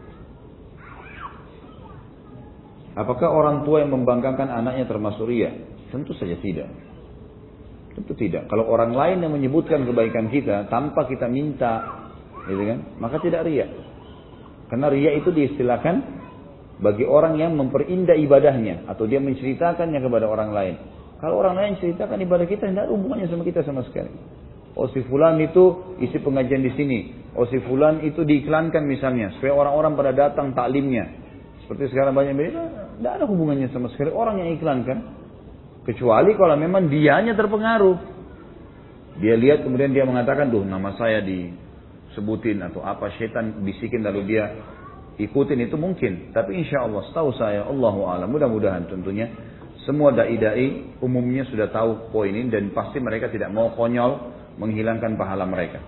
A: Apakah orang tua yang membanggakan anaknya termasuk riya? Tentu saja tidak. Tentu tidak. Kalau orang lain yang menyebutkan kebaikan kita tanpa kita minta, gitu kan, maka tidak riya. Karena riya itu diistilahkan bagi orang yang memperindah ibadahnya atau dia menceritakannya kepada orang lain. Kalau orang lain ceritakan ibadah kita, tidak ada hubungannya sama kita sama sekali. Oh si fulan itu isi pengajian di sini. Oh si fulan itu diiklankan misalnya supaya orang-orang pada datang taklimnya. Seperti sekarang banyak media, tidak ada hubungannya sama sekali orang yang iklankan. Kecuali kalau memang dianya terpengaruh. Dia lihat kemudian dia mengatakan, duh nama saya disebutin atau apa, syaitan bisikin lalu dia ikutin, itu mungkin. Tapi insya Allah setahu saya, Allahu a'lam, mudah-mudahan tentunya semua dai-dai umumnya sudah tahu poin ini dan pasti mereka tidak mau konyol menghilangkan pahala mereka.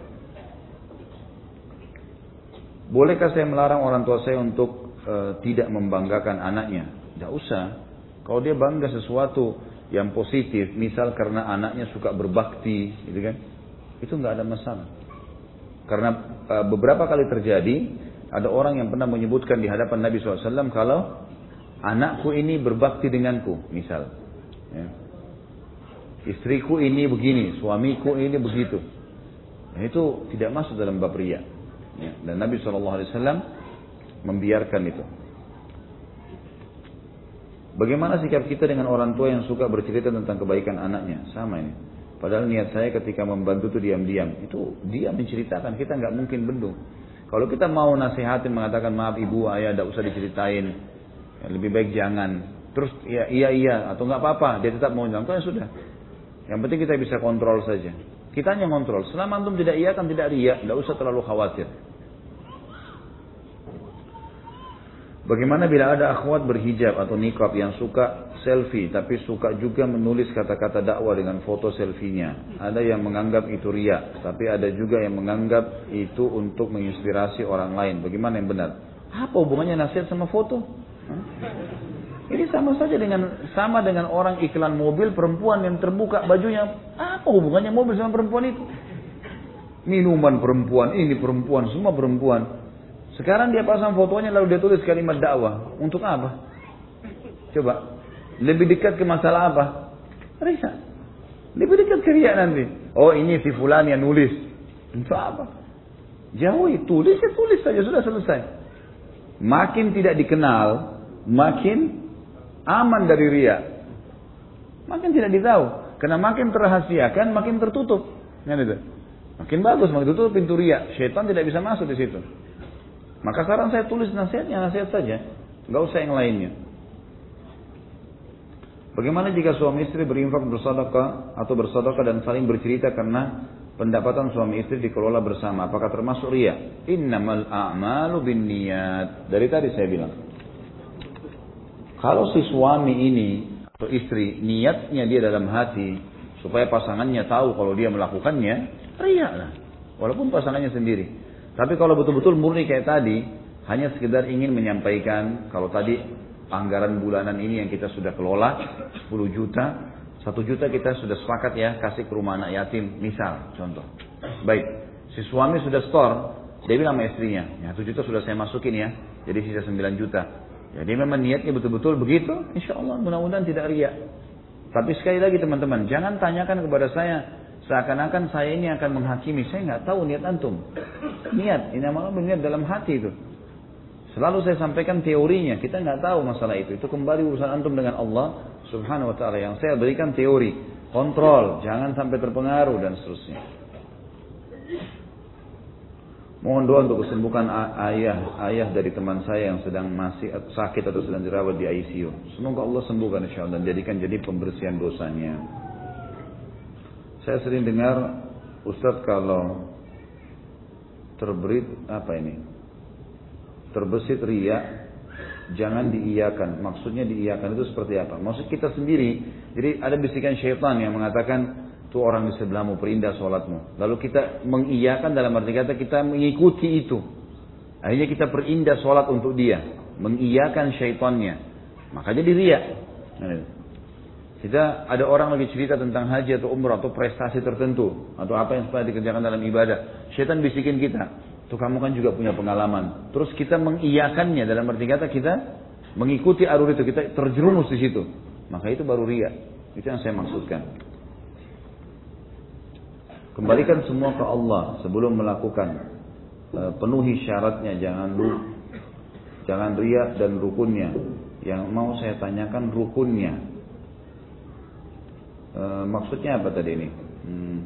A: Bolehkah saya melarang orang tua saya untuk e, tidak membanggakan anaknya? Tidak usah. Kalau dia bangga sesuatu yang positif, misal karena anaknya suka berbakti, gitu kan, itu nggak ada masalah. Karena e, beberapa kali terjadi Ada orang yang pernah menyebutkan di hadapan Nabi shallallahu alaihi wasallam kalau anakku ini berbakti denganku, misal. Ya. Istriku ini begini, suamiku ini begitu. Nah, itu tidak masuk dalam bab riya. Ya. Dan Nabi shallallahu alaihi wasallam membiarkan itu. Bagaimana sikap kita dengan orang tua yang suka bercerita tentang kebaikan anaknya? Sama ini. Padahal niat saya ketika membantu itu diam-diam. Itu dia menceritakan, kita nggak mungkin bendung. Kalau kita mau nasihatin, mengatakan maaf ibu, ayah, tidak usah diceritain. Ya, lebih baik jangan. Terus ya iya iya atau nggak apa-apa, dia tetap mau contoh ya sudah. Yang penting kita bisa kontrol saja. Kita hanya kontrol. Selama antum tidak iya kan tidak riya, tidak usah terlalu khawatir. Bagaimana bila ada akhwat berhijab atau niqab yang suka selfie tapi suka juga menulis kata-kata dakwah dengan foto selfie-nya? Ada yang menganggap itu riya, tapi ada juga yang menganggap itu untuk menginspirasi orang lain. Bagaimana yang benar? Apa hubungannya nasihat sama foto? Hah? Ini sama saja dengan sama dengan orang iklan mobil perempuan yang terbuka bajunya. Apa hubungannya mobil sama perempuan itu? Minuman perempuan, ini perempuan, semua perempuan. Sekarang dia pasang fotonya lalu dia tulis kalimat dakwah. Untuk apa? Coba. Lebih dekat ke masalah apa? Risa. Lebih dekat ke riya nanti. Oh ini si fulan yang nulis. Untuk apa? Jauhi. Tulis ya tulis saja. Sudah selesai. Makin tidak dikenal. Makin aman dari riya. Makin tidak ditahu. Karena makin terahasiakan makin tertutup. Makin bagus. Makin tutup pintu riya. Syaitan tidak bisa masuk di situ. Maka sekarang saya tulis nasihatnya, nasihat saja. Nggak usah yang lainnya. Bagaimana jika suami istri berinfak bersedekah atau bersedekah dan saling bercerita karena pendapatan suami istri dikelola bersama? Apakah termasuk riya? Innamal a'malu binniyat. Dari tadi saya bilang. Kalau si suami ini atau istri niatnya dia dalam hati supaya pasangannya tahu kalau dia melakukannya, riya lah. Walaupun pasangannya sendiri. Tapi kalau betul-betul murni kayak tadi, hanya sekedar ingin menyampaikan, kalau tadi anggaran bulanan ini yang kita sudah kelola, sepuluh juta, satu juta kita sudah sepakat ya, kasih ke rumah anak yatim, misal, contoh. Baik, si suami sudah store, dia bilang sama istrinya, ya satu juta sudah saya masukin ya, jadi sisa sembilan juta. Jadi memang niatnya betul-betul begitu, insya Allah mudah-mudahan tidak riya. Tapi sekali lagi teman-teman, jangan tanyakan kepada saya, seakan-akan saya ini akan menghakimi. Saya nggak tahu niat antum. Niat, ini malah berniat dalam hati itu. Selalu saya sampaikan teorinya. Kita nggak tahu masalah itu. Itu kembali urusan antum dengan Allah Subhanahu Wa Taala. Yang saya berikan teori, kontrol, jangan sampai terpengaruh dan seterusnya. Mohon doa untuk kesembuhan ayah ayah dari teman saya yang sedang masih sakit atau sedang dirawat di I C U. Semoga Allah sembuhkan insyaallah dan jadikan jadi pembersihan dosanya. Saya sering dengar Ustadz kalau terberit apa ini terbesit riya jangan diiyakan. Maksudnya diiyakan itu seperti apa? Maksud kita sendiri. Jadi ada bisikan syaitan yang mengatakan tuh orang di sebelahmu perindah sholatmu. Lalu kita mengiyakan dalam arti kata kita mengikuti itu. Akhirnya kita perindah sholat untuk dia, mengiyakan syaitannya. Maka jadi riya. Kita ada orang lagi cerita tentang haji atau umrah atau prestasi tertentu atau apa yang pernah dikerjakan dalam ibadah. Syaitan bisikin kita, tuh kamu kan juga punya pengalaman. Terus kita mengiyakannya dalam arti kata kita mengikuti alur itu, kita terjerumus di situ. Maka itu baru riya. Itu yang saya maksudkan. Kembalikan semua ke Allah sebelum melakukan. Penuhi syaratnya, jangan lu, jangan riya dan rukunnya. Yang mau saya tanyakan rukunnya. E, maksudnya apa tadi ini? Hmm.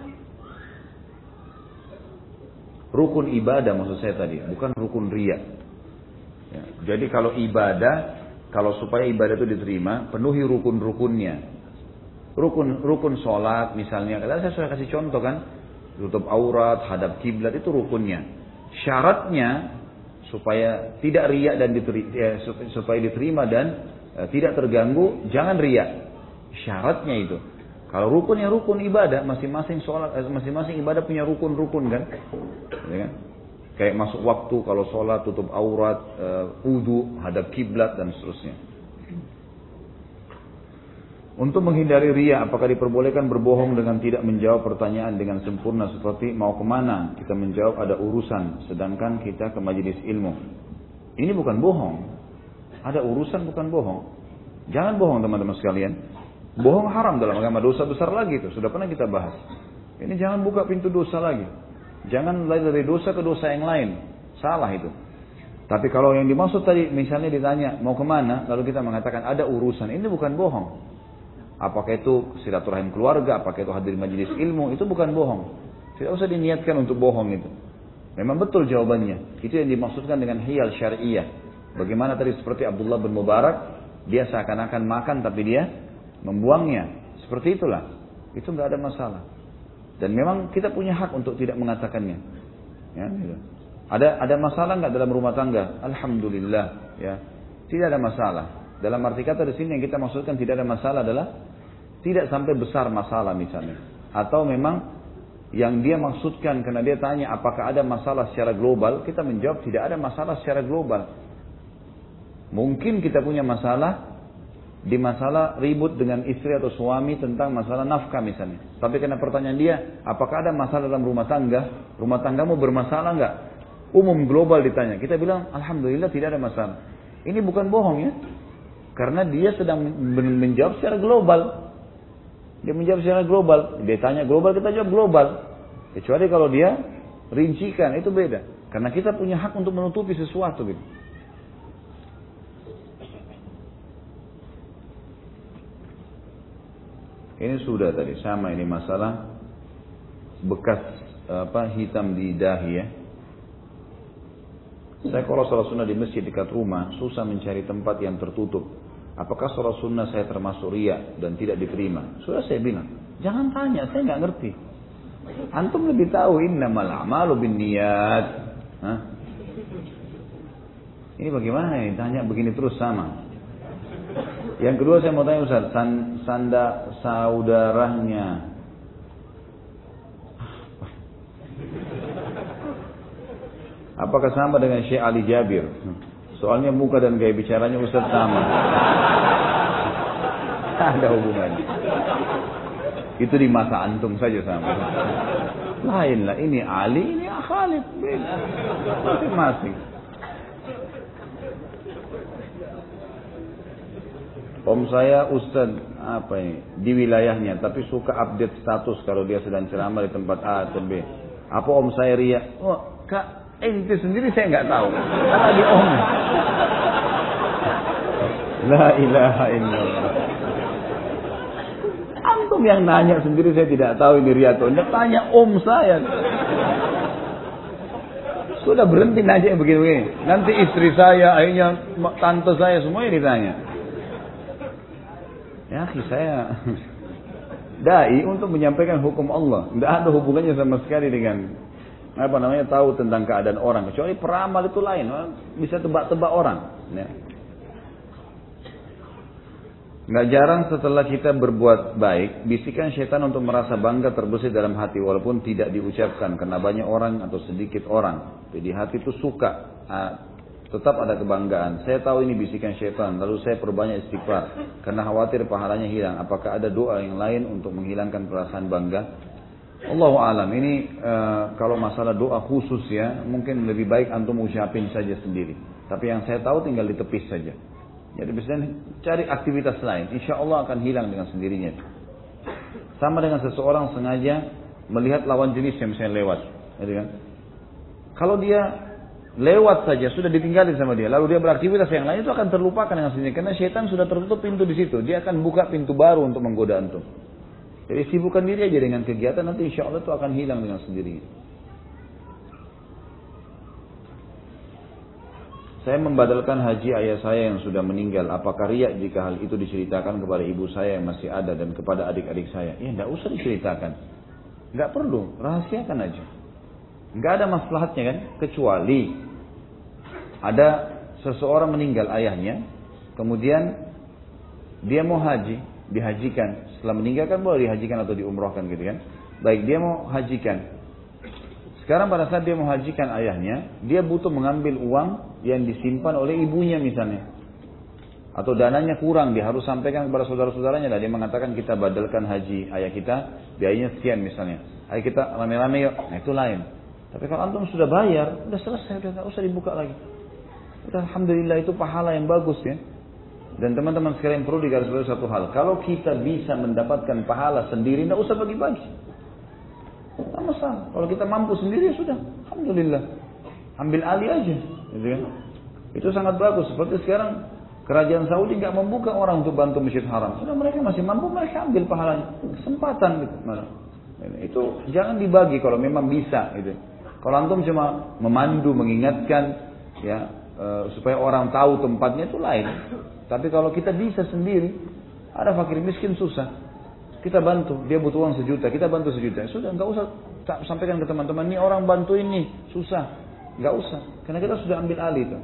A: Rukun ibadah maksud saya tadi, bukan rukun riya. Ya, jadi kalau ibadah, kalau supaya ibadah itu diterima, penuhi rukun-rukunnya. Rukun rukun sholat misalnya, kalau saya sudah kasih contoh kan, tutup aurat, hadap kiblat itu rukunnya. Syaratnya supaya tidak riya dan diterima, ya, supaya diterima dan eh, tidak terganggu, jangan riya. Syaratnya itu. Kalau rukun ya rukun ibadah, masing-masing sholat, masing-masing ibadah punya rukun-rukun kan, ya kan? Kayak masuk waktu kalau sholat, tutup aurat, uh, wudu, hadap kiblat dan seterusnya. Untuk menghindari riya, apakah diperbolehkan berbohong dengan tidak menjawab pertanyaan dengan sempurna seperti mau kemana? Kita menjawab ada urusan, sedangkan kita ke majelis ilmu. Ini bukan bohong. Ada urusan bukan bohong. Jangan bohong teman-teman sekalian. Bohong haram dalam agama, dosa besar lagi itu. Sudah pernah kita bahas. Ini jangan buka pintu dosa lagi. Jangan lari dari dosa ke dosa yang lain. Salah itu. Tapi kalau yang dimaksud tadi, misalnya ditanya mau kemana, lalu kita mengatakan ada urusan. Ini bukan bohong. Apakah itu silaturahim keluarga, apakah itu hadir majelis ilmu, itu bukan bohong. Tidak usah diniatkan untuk bohong itu. Memang betul jawabannya. Itu yang dimaksudkan dengan hiyal syari'iyah. Bagaimana tadi seperti Abdullah bin Mubarak, dia seakan-akan makan tapi dia membuangnya. Seperti itulah. Itu nggak ada masalah. Dan memang kita punya hak untuk tidak mengatakannya. Ya, gitu. Ada ada masalah nggak dalam rumah tangga? Alhamdulillah. Ya, tidak ada masalah. Dalam arti kata di sini yang kita maksudkan tidak ada masalah adalah tidak sampai besar masalah misalnya. Atau memang yang dia maksudkan karena dia tanya apakah ada masalah secara global, kita menjawab tidak ada masalah secara global. Mungkin kita punya masalah di masalah ribut dengan istri atau suami tentang masalah nafkah misalnya. Tapi karena pertanyaan dia, apakah ada masalah dalam rumah tangga? Rumah tanggamu bermasalah enggak? Umum global ditanya. Kita bilang, alhamdulillah tidak ada masalah. Ini bukan bohong ya. Karena dia sedang menjawab secara global. Dia menjawab secara global. Dia tanya global, kita jawab global. Kecuali kalau dia rincikan, itu beda. Karena kita punya hak untuk menutupi sesuatu gitu. Ini sudah tadi sama ini masalah bekas apa hitam di dahi ya. Saya kalau sholat sunnah di masjid dekat rumah susah mencari tempat yang tertutup. Apakah sholat sunnah saya termasuk riya dan tidak diterima? Sudah saya bilang, jangan tanya, saya nggak ngerti. Antum lebih tahu innamal a'malu binniyat. Hah? Ini bagaimana ya? Tanya begini terus sama. Yang kedua saya mau tanya Ustaz, san, sanda saudaranya. Apakah sama dengan Syekh Ali Jabir? Soalnya muka dan gaya bicaranya Ustaz sama. Ada hubungannya. Itu di masa antum saja sama. Lain lah, ini Ali, ini Khalid. Masing-masing. Om saya Ustaz apa ini di wilayahnya, tapi suka update status kalau dia sedang ceramah di tempat A atau B. Apa om saya ria? Oh, kak, ente sendiri saya nggak tahu. Karena di om. La ilaha illallah. Antum yang nanya sendiri saya tidak tahu ini ria atau enggak. Tanya om saya. Sudah berhenti nanya begini-begini. Nanti istri saya, akhirnya tante saya semuanya ditanya. Ya, saya dai untuk menyampaikan hukum Allah. Tidak ada hubungannya sama sekali dengan apa namanya tahu tentang keadaan orang. Kecuali peramal itu lain, bisa tebak-tebak orang. Ya. Nggak jarang setelah kita berbuat baik, bisikan syaitan untuk merasa bangga terbesit dalam hati walaupun tidak diucapkan karena banyak orang atau sedikit orang. Jadi hati itu suka. Tetap ada kebanggaan. Saya tahu ini bisikan syaitan. Lalu saya perbanyak istighfar. Karena khawatir pahalanya hilang. Apakah ada doa yang lain untuk menghilangkan perasaan bangga? Allahu alam. Ini uh, kalau masalah doa khusus ya. Mungkin lebih baik antum ucapin saja sendiri. Tapi yang saya tahu tinggal ditepis saja. Jadi biasanya cari aktivitas lain. Insya Allah akan hilang dengan sendirinya. Sama dengan seseorang sengaja melihat lawan jenis yang misalnya lewat. Gitu kan? Kalau dia lewat saja sudah ditinggalin sama dia, lalu dia beraktivitas yang lain, itu akan terlupakan dengan sendirinya karena syaitan sudah tertutup pintu di situ. Dia akan buka pintu baru untuk menggoda antum. Jadi sibukkan diri aja dengan kegiatan, nanti insya Allah itu akan hilang dengan sendirinya. Saya membadalkan haji ayah saya yang sudah meninggal. Apakah riya jika hal itu diceritakan kepada ibu saya yang masih ada dan kepada adik-adik saya? Ya tidak usah diceritakan, nggak perlu, rahasiakan aja. Nggak ada maslahatnya kan, kecuali ada seseorang meninggal ayahnya, kemudian dia mau haji, dihajikan. Setelah meninggal kan boleh dihajikan atau diumrohkan gitu kan. Baik, dia mau hajikan. Sekarang pada saat dia mau hajikan ayahnya, dia butuh mengambil uang yang disimpan oleh ibunya misalnya. Atau dananya kurang, dia harus sampaikan kepada saudara-saudaranya. Dan dia mengatakan kita badalkan haji ayah kita, biayanya sekian misalnya. Ayo kita rame-rame yuk, nah itu lain. Tapi kalau antum sudah bayar, udah selesai, udah nggak usah dibuka lagi. Udah, alhamdulillah itu pahala yang bagus ya. Dan teman-teman sekalian perlu digarisbawahi satu hal. Kalau kita bisa mendapatkan pahala sendiri, nggak usah bagi-bagi. Nggak masalah. Kalau kita mampu sendiri, sudah. Alhamdulillah. Ambil alih aja. Gitu kan? Itu sangat bagus. Seperti sekarang, kerajaan Saudi nggak membuka orang untuk bantu Masjid Haram. Sudah mereka masih mampu, mereka ambil pahalanya. Kesempatan. Gitu. Nah, itu jangan dibagi kalau memang bisa. Gitu. Kalau antum cuma memandu, mengingatkan, ya e, supaya orang tahu tempatnya itu lain. Tapi kalau kita bisa sendiri, ada fakir miskin susah, kita bantu. Dia butuh uang sejuta, kita bantu sejuta. Sudah, nggak usah sampaikan ke teman-teman, ini orang bantu ini susah, nggak usah, karena kita sudah ambil alih itu.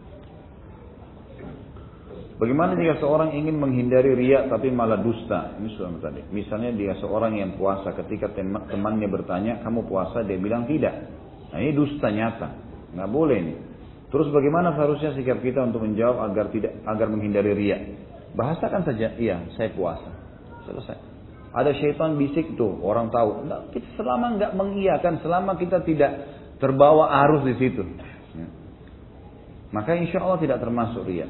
A: Bagaimana jika seorang ingin menghindari riya tapi malah dusta? Ini sudah tadi. Misalnya dia seorang yang puasa, ketika temannya bertanya, kamu puasa? Dia bilang tidak. Nah ini dusta nyata, nggak boleh ini. Terus bagaimana seharusnya sikap kita untuk menjawab agar tidak agar menghindari riya? Bahasakan saja, iya saya puasa. Selesai. Ada syaitan bisik tuh, orang tahu. Nah, kita selama nggak mengiyakan, selama kita tidak terbawa arus di situ, ya, maka insya Allah tidak termasuk riya.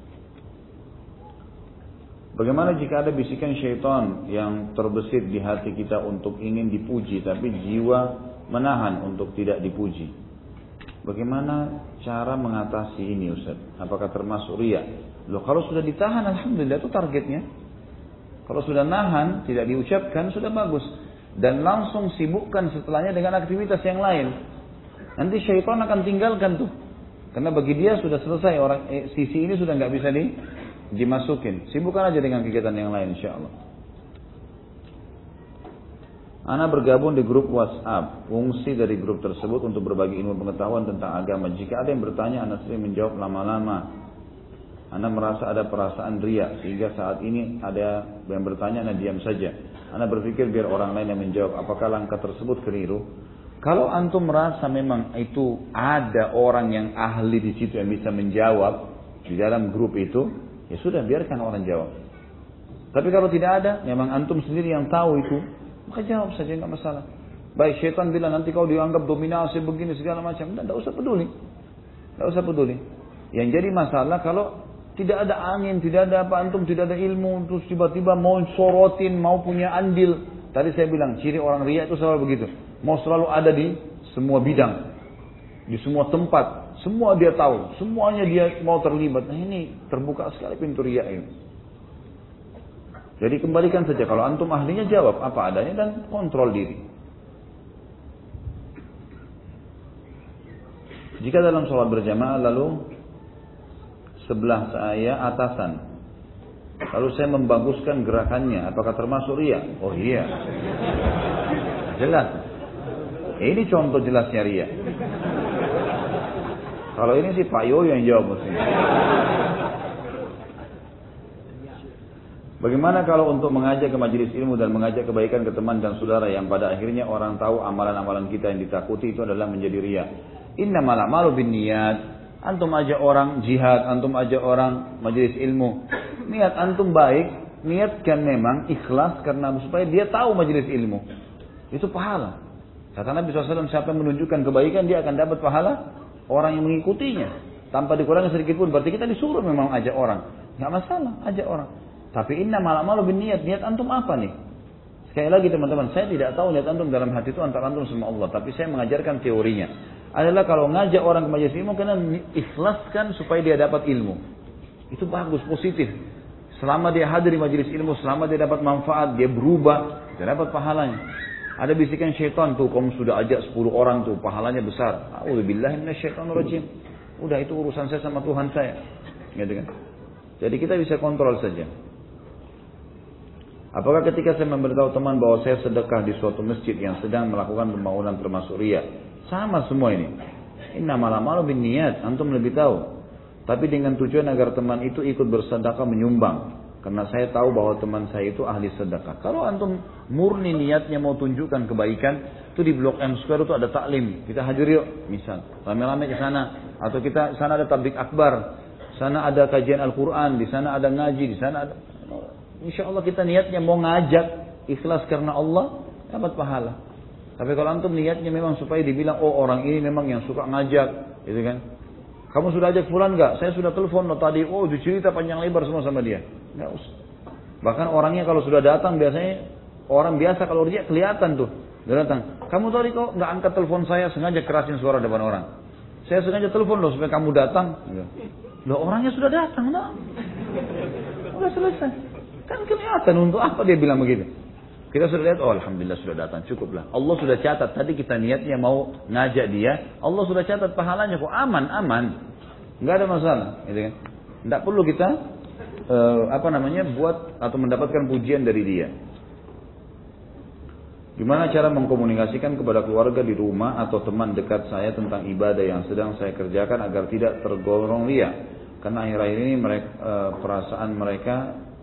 A: Bagaimana jika ada bisikan syaitan yang terbesit di hati kita untuk ingin dipuji, tapi jiwa menahan untuk tidak dipuji? Bagaimana cara mengatasi ini Ustaz? Apakah termasuk riya? Loh, kalau sudah ditahan, alhamdulillah itu targetnya. Kalau sudah nahan, tidak diucapkan, sudah bagus. Dan langsung sibukkan setelahnya dengan aktivitas yang lain. Nanti syaitan akan tinggalkan tuh. Karena bagi dia sudah selesai, orang eh, sisi ini sudah nggak bisa di, dimasukin. Sibukkan aja dengan kegiatan yang lain, insya Allah. Ana bergabung di grup WhatsApp, fungsi dari grup tersebut untuk berbagi ilmu pengetahuan tentang agama. Jika ada yang bertanya, Ana sering menjawab lama-lama. Ana merasa ada perasaan riya, sehingga saat ini ada yang bertanya, Ana diam saja. Ana berpikir biar orang lain yang menjawab. Apakah langkah tersebut keliru? Kalau antum merasa memang itu ada orang yang ahli di situ yang bisa menjawab di dalam grup itu, ya sudah biarkan orang jawab. Tapi kalau tidak ada, memang antum sendiri yang tahu itu, maka jawab saja, nggak masalah. Baik, syaitan bilang nanti kau dianggap dominasi begini segala macam, tidak usah peduli, tidak usah peduli. Yang jadi masalah kalau tidak ada angin, tidak ada apa, antum tidak ada ilmu, terus tiba-tiba mau sorotin, mau punya andil. Tadi saya bilang ciri orang riya itu selalu begitu, mau selalu ada di semua bidang, di semua tempat, semua dia tahu, semuanya dia mau terlibat. Nah ini terbuka sekali pintu riya ini. Jadi kembalikan saja, kalau antum ahlinya jawab apa adanya dan kontrol diri. Jika dalam sholat berjamaah lalu sebelah saya atasan, lalu saya membaguskan gerakannya, apakah termasuk riya? Oh iya, jelas. Ini contoh jelasnya riya. Kalau ini sih Pak Yoyo yang jawab mestinya. Bagaimana kalau untuk mengajak ke majelis ilmu dan mengajak kebaikan ke teman dan saudara yang pada akhirnya orang tahu amalan-amalan kita yang ditakuti itu adalah menjadi riya? Innamal a'malu binniyat. Antum ajak orang jihad, antum ajak orang majelis ilmu. Niat antum baik, niatkan memang ikhlas karena supaya dia tahu majelis ilmu. Itu pahala. Kata Nabi shallallahu alaihi wasallam, siapa yang menunjukkan kebaikan dia akan dapat pahala orang yang mengikutinya. Tanpa dikurangi sedikit pun, berarti kita disuruh memang ajak orang. Nggak masalah, ajak orang. Tapi innamal a'malu binniyat, niat antum apa nih? Sekali lagi teman-teman, saya tidak tahu niat antum dalam hati itu antara antum sama Allah, tapi saya mengajarkan teorinya. Adalah kalau ngajak orang ke majelis ilmu, kena ikhlaskan supaya dia dapat ilmu. Itu bagus, positif. Selama dia hadir di majelis ilmu, selama dia dapat manfaat, dia berubah, dia dapat pahalanya. Ada bisikan syaitan tuh, kamu sudah ajak sepuluh orang tuh, pahalanya besar. A'udzubillahi minasyaitonirrajim. Udah itu urusan saya sama Tuhan saya. Gitu kan? Jadi kita bisa kontrol saja. Apakah ketika saya memberitahu teman bahwa saya sedekah di suatu masjid yang sedang melakukan pembangunan termasuk riya? Sama semua ini. Innamal a'malu binniyat, antum lebih tahu. Tapi dengan tujuan agar teman itu ikut bersedekah menyumbang. Karena saya tahu bahwa teman saya itu ahli sedekah. Kalau antum murni niatnya mau tunjukkan kebaikan, itu di Blok M Square itu ada taklim. Kita hadir yuk, misal. Rame-rame ke sana. Atau kita sana ada tablik akbar. sana ada kajian Al-Quran, di sana ada ngaji, di sana ada. Insya Allah kita niatnya mau ngajak, ikhlas karena Allah, dapat pahala. Tapi kalau antum niatnya memang supaya dibilang, oh orang ini memang yang suka ngajak, gitu kan? Kamu sudah ajak fulan nggak? Saya sudah telepon loh tadi. Oh, dicerita panjang lebar semua sama dia. Nggak usah. Bahkan orangnya kalau sudah datang biasanya orang biasa kalau dia kelihatan tuh. Dia datang. Kamu tadi kok nggak angkat telepon saya, sengaja kerasin suara depan orang. Saya sengaja telepon loh supaya kamu datang. Loh orangnya sudah datang, nah. Udah selesai. Kan kelihatan untuk apa dia bilang begitu. Kita sudah lihat, oh alhamdulillah sudah datang, cukuplah. Allah sudah catat, tadi kita niatnya mau ngajak dia, Allah sudah catat pahalanya kok, aman, aman. Nggak ada masalah, gitu kan. Nggak perlu kita, uh, apa namanya, buat atau mendapatkan pujian dari dia. Gimana cara mengkomunikasikan kepada keluarga di rumah atau teman dekat saya tentang ibadah yang sedang saya kerjakan agar tidak tergolong ria? Karena akhir-akhir ini mereka, uh, perasaan mereka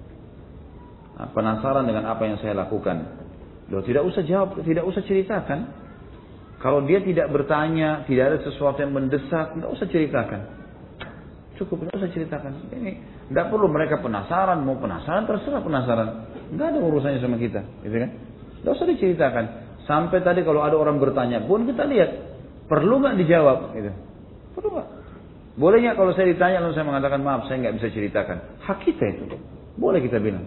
A: penasaran dengan apa yang saya lakukan. Loh, tidak usah jawab, tidak usah ceritakan. Kalau dia tidak bertanya, tidak ada sesuatu yang mendesak, tidak usah ceritakan. Cukup, tidak usah ceritakan. Ini tidak perlu mereka penasaran, mau penasaran terserah penasaran. Tidak ada urusannya sama kita, gitu kan? Tidak usah diceritakan. Sampai tadi kalau ada orang bertanya pun kita lihat, perlu nggak dijawab? Gitu. Perlu nggak? Boleh nggak kalau saya ditanya lalu saya mengatakan maaf, saya nggak bisa ceritakan. Hak kita itu, boleh kita bilang.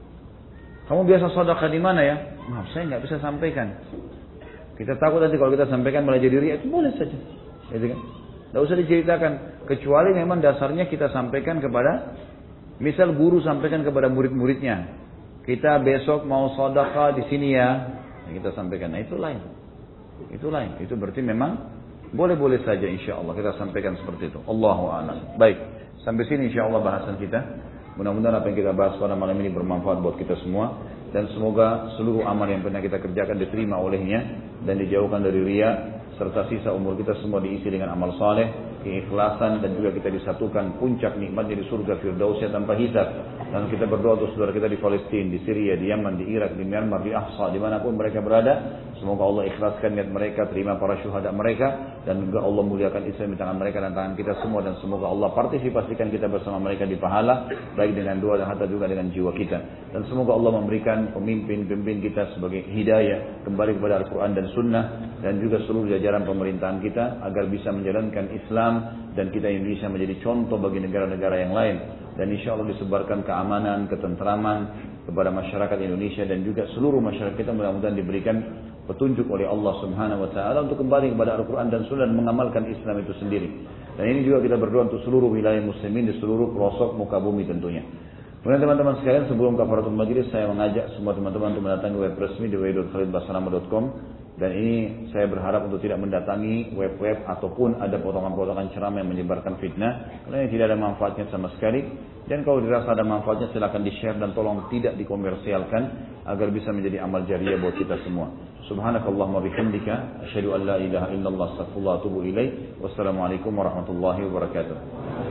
A: Kamu biasa sedekah di mana ya? Maaf, saya nggak bisa sampaikan. Kita takut nanti kalau kita sampaikan malah jadi riya, itu boleh saja. Gitu kan? Nggak usah diceritakan. Kecuali memang dasarnya kita sampaikan kepada, misal guru sampaikan kepada murid-muridnya. Kita besok mau sedekah di sini ya. Kita sampaikan. Nah itu lain. Itu lain. Itu berarti memang boleh-boleh saja insya Allah kita sampaikan seperti itu. Allahu a'lam. Baik. Sampai sini insya Allah bahasan kita. Mudah-mudahan apa yang kita bahas pada malam ini bermanfaat buat kita semua. Dan semoga seluruh amal yang pernah kita kerjakan diterima olehnya. Dan dijauhkan dari riya. Serta sisa umur kita semua diisi dengan amal saleh, keikhlasan. Dan juga kita disatukan puncak nikmatnya di surga Firdausnya tanpa hisab. Dan kita berdoa untuk saudara kita di Palestina, di Syria, di Yaman, di Irak, di Myanmar, di Ahsa, dimanapun mereka berada. Semoga Allah ikhlaskan niat mereka, terima para syuhada mereka. Dan juga Allah muliakan Islam di tangan mereka dan tangan kita semua. Dan semoga Allah partisipasikan kita bersama mereka di pahala. Baik dengan doa dan harta juga dengan jiwa kita. Dan semoga Allah memberikan pemimpin-pemimpin kita sebagai hidayah kembali kepada Al-Quran dan Sunnah. Dan juga seluruh jajaran pemerintahan kita agar bisa menjalankan Islam. Dan kita Indonesia menjadi contoh bagi negara-negara yang lain. Dan insya Allah disebarkan keamanan, ketentraman kepada masyarakat Indonesia dan juga seluruh masyarakat kita mudah-mudahan diberikan petunjuk oleh Allah Subhanahu wa taala untuk kembali kepada Al-Qur'an dan Sunnah dan mengamalkan Islam itu sendiri. Dan ini juga kita berdoa untuk seluruh wilayah muslimin di seluruh pelosok muka bumi tentunya. Kemudian teman-teman sekalian, sebelum kafaratul majlis saya mengajak semua teman-teman untuk mendatangi web resmi di w w w titik khalid basrama titik com. Dan ini saya berharap untuk tidak mendatangi web-web ataupun ada potongan-potongan ceramah yang menyebarkan fitnah. Karena ini tidak ada manfaatnya sama sekali. Dan kalau dirasa ada manfaatnya silakan di-share dan tolong tidak dikomersialkan agar bisa menjadi amal jariah buat kita semua. Subhanakallahumma bihamdika asyhadu an la ilaha illallah astaghfirullah wa atubu ilaik. Wassalamualaikum warahmatullahi wabarakatuh.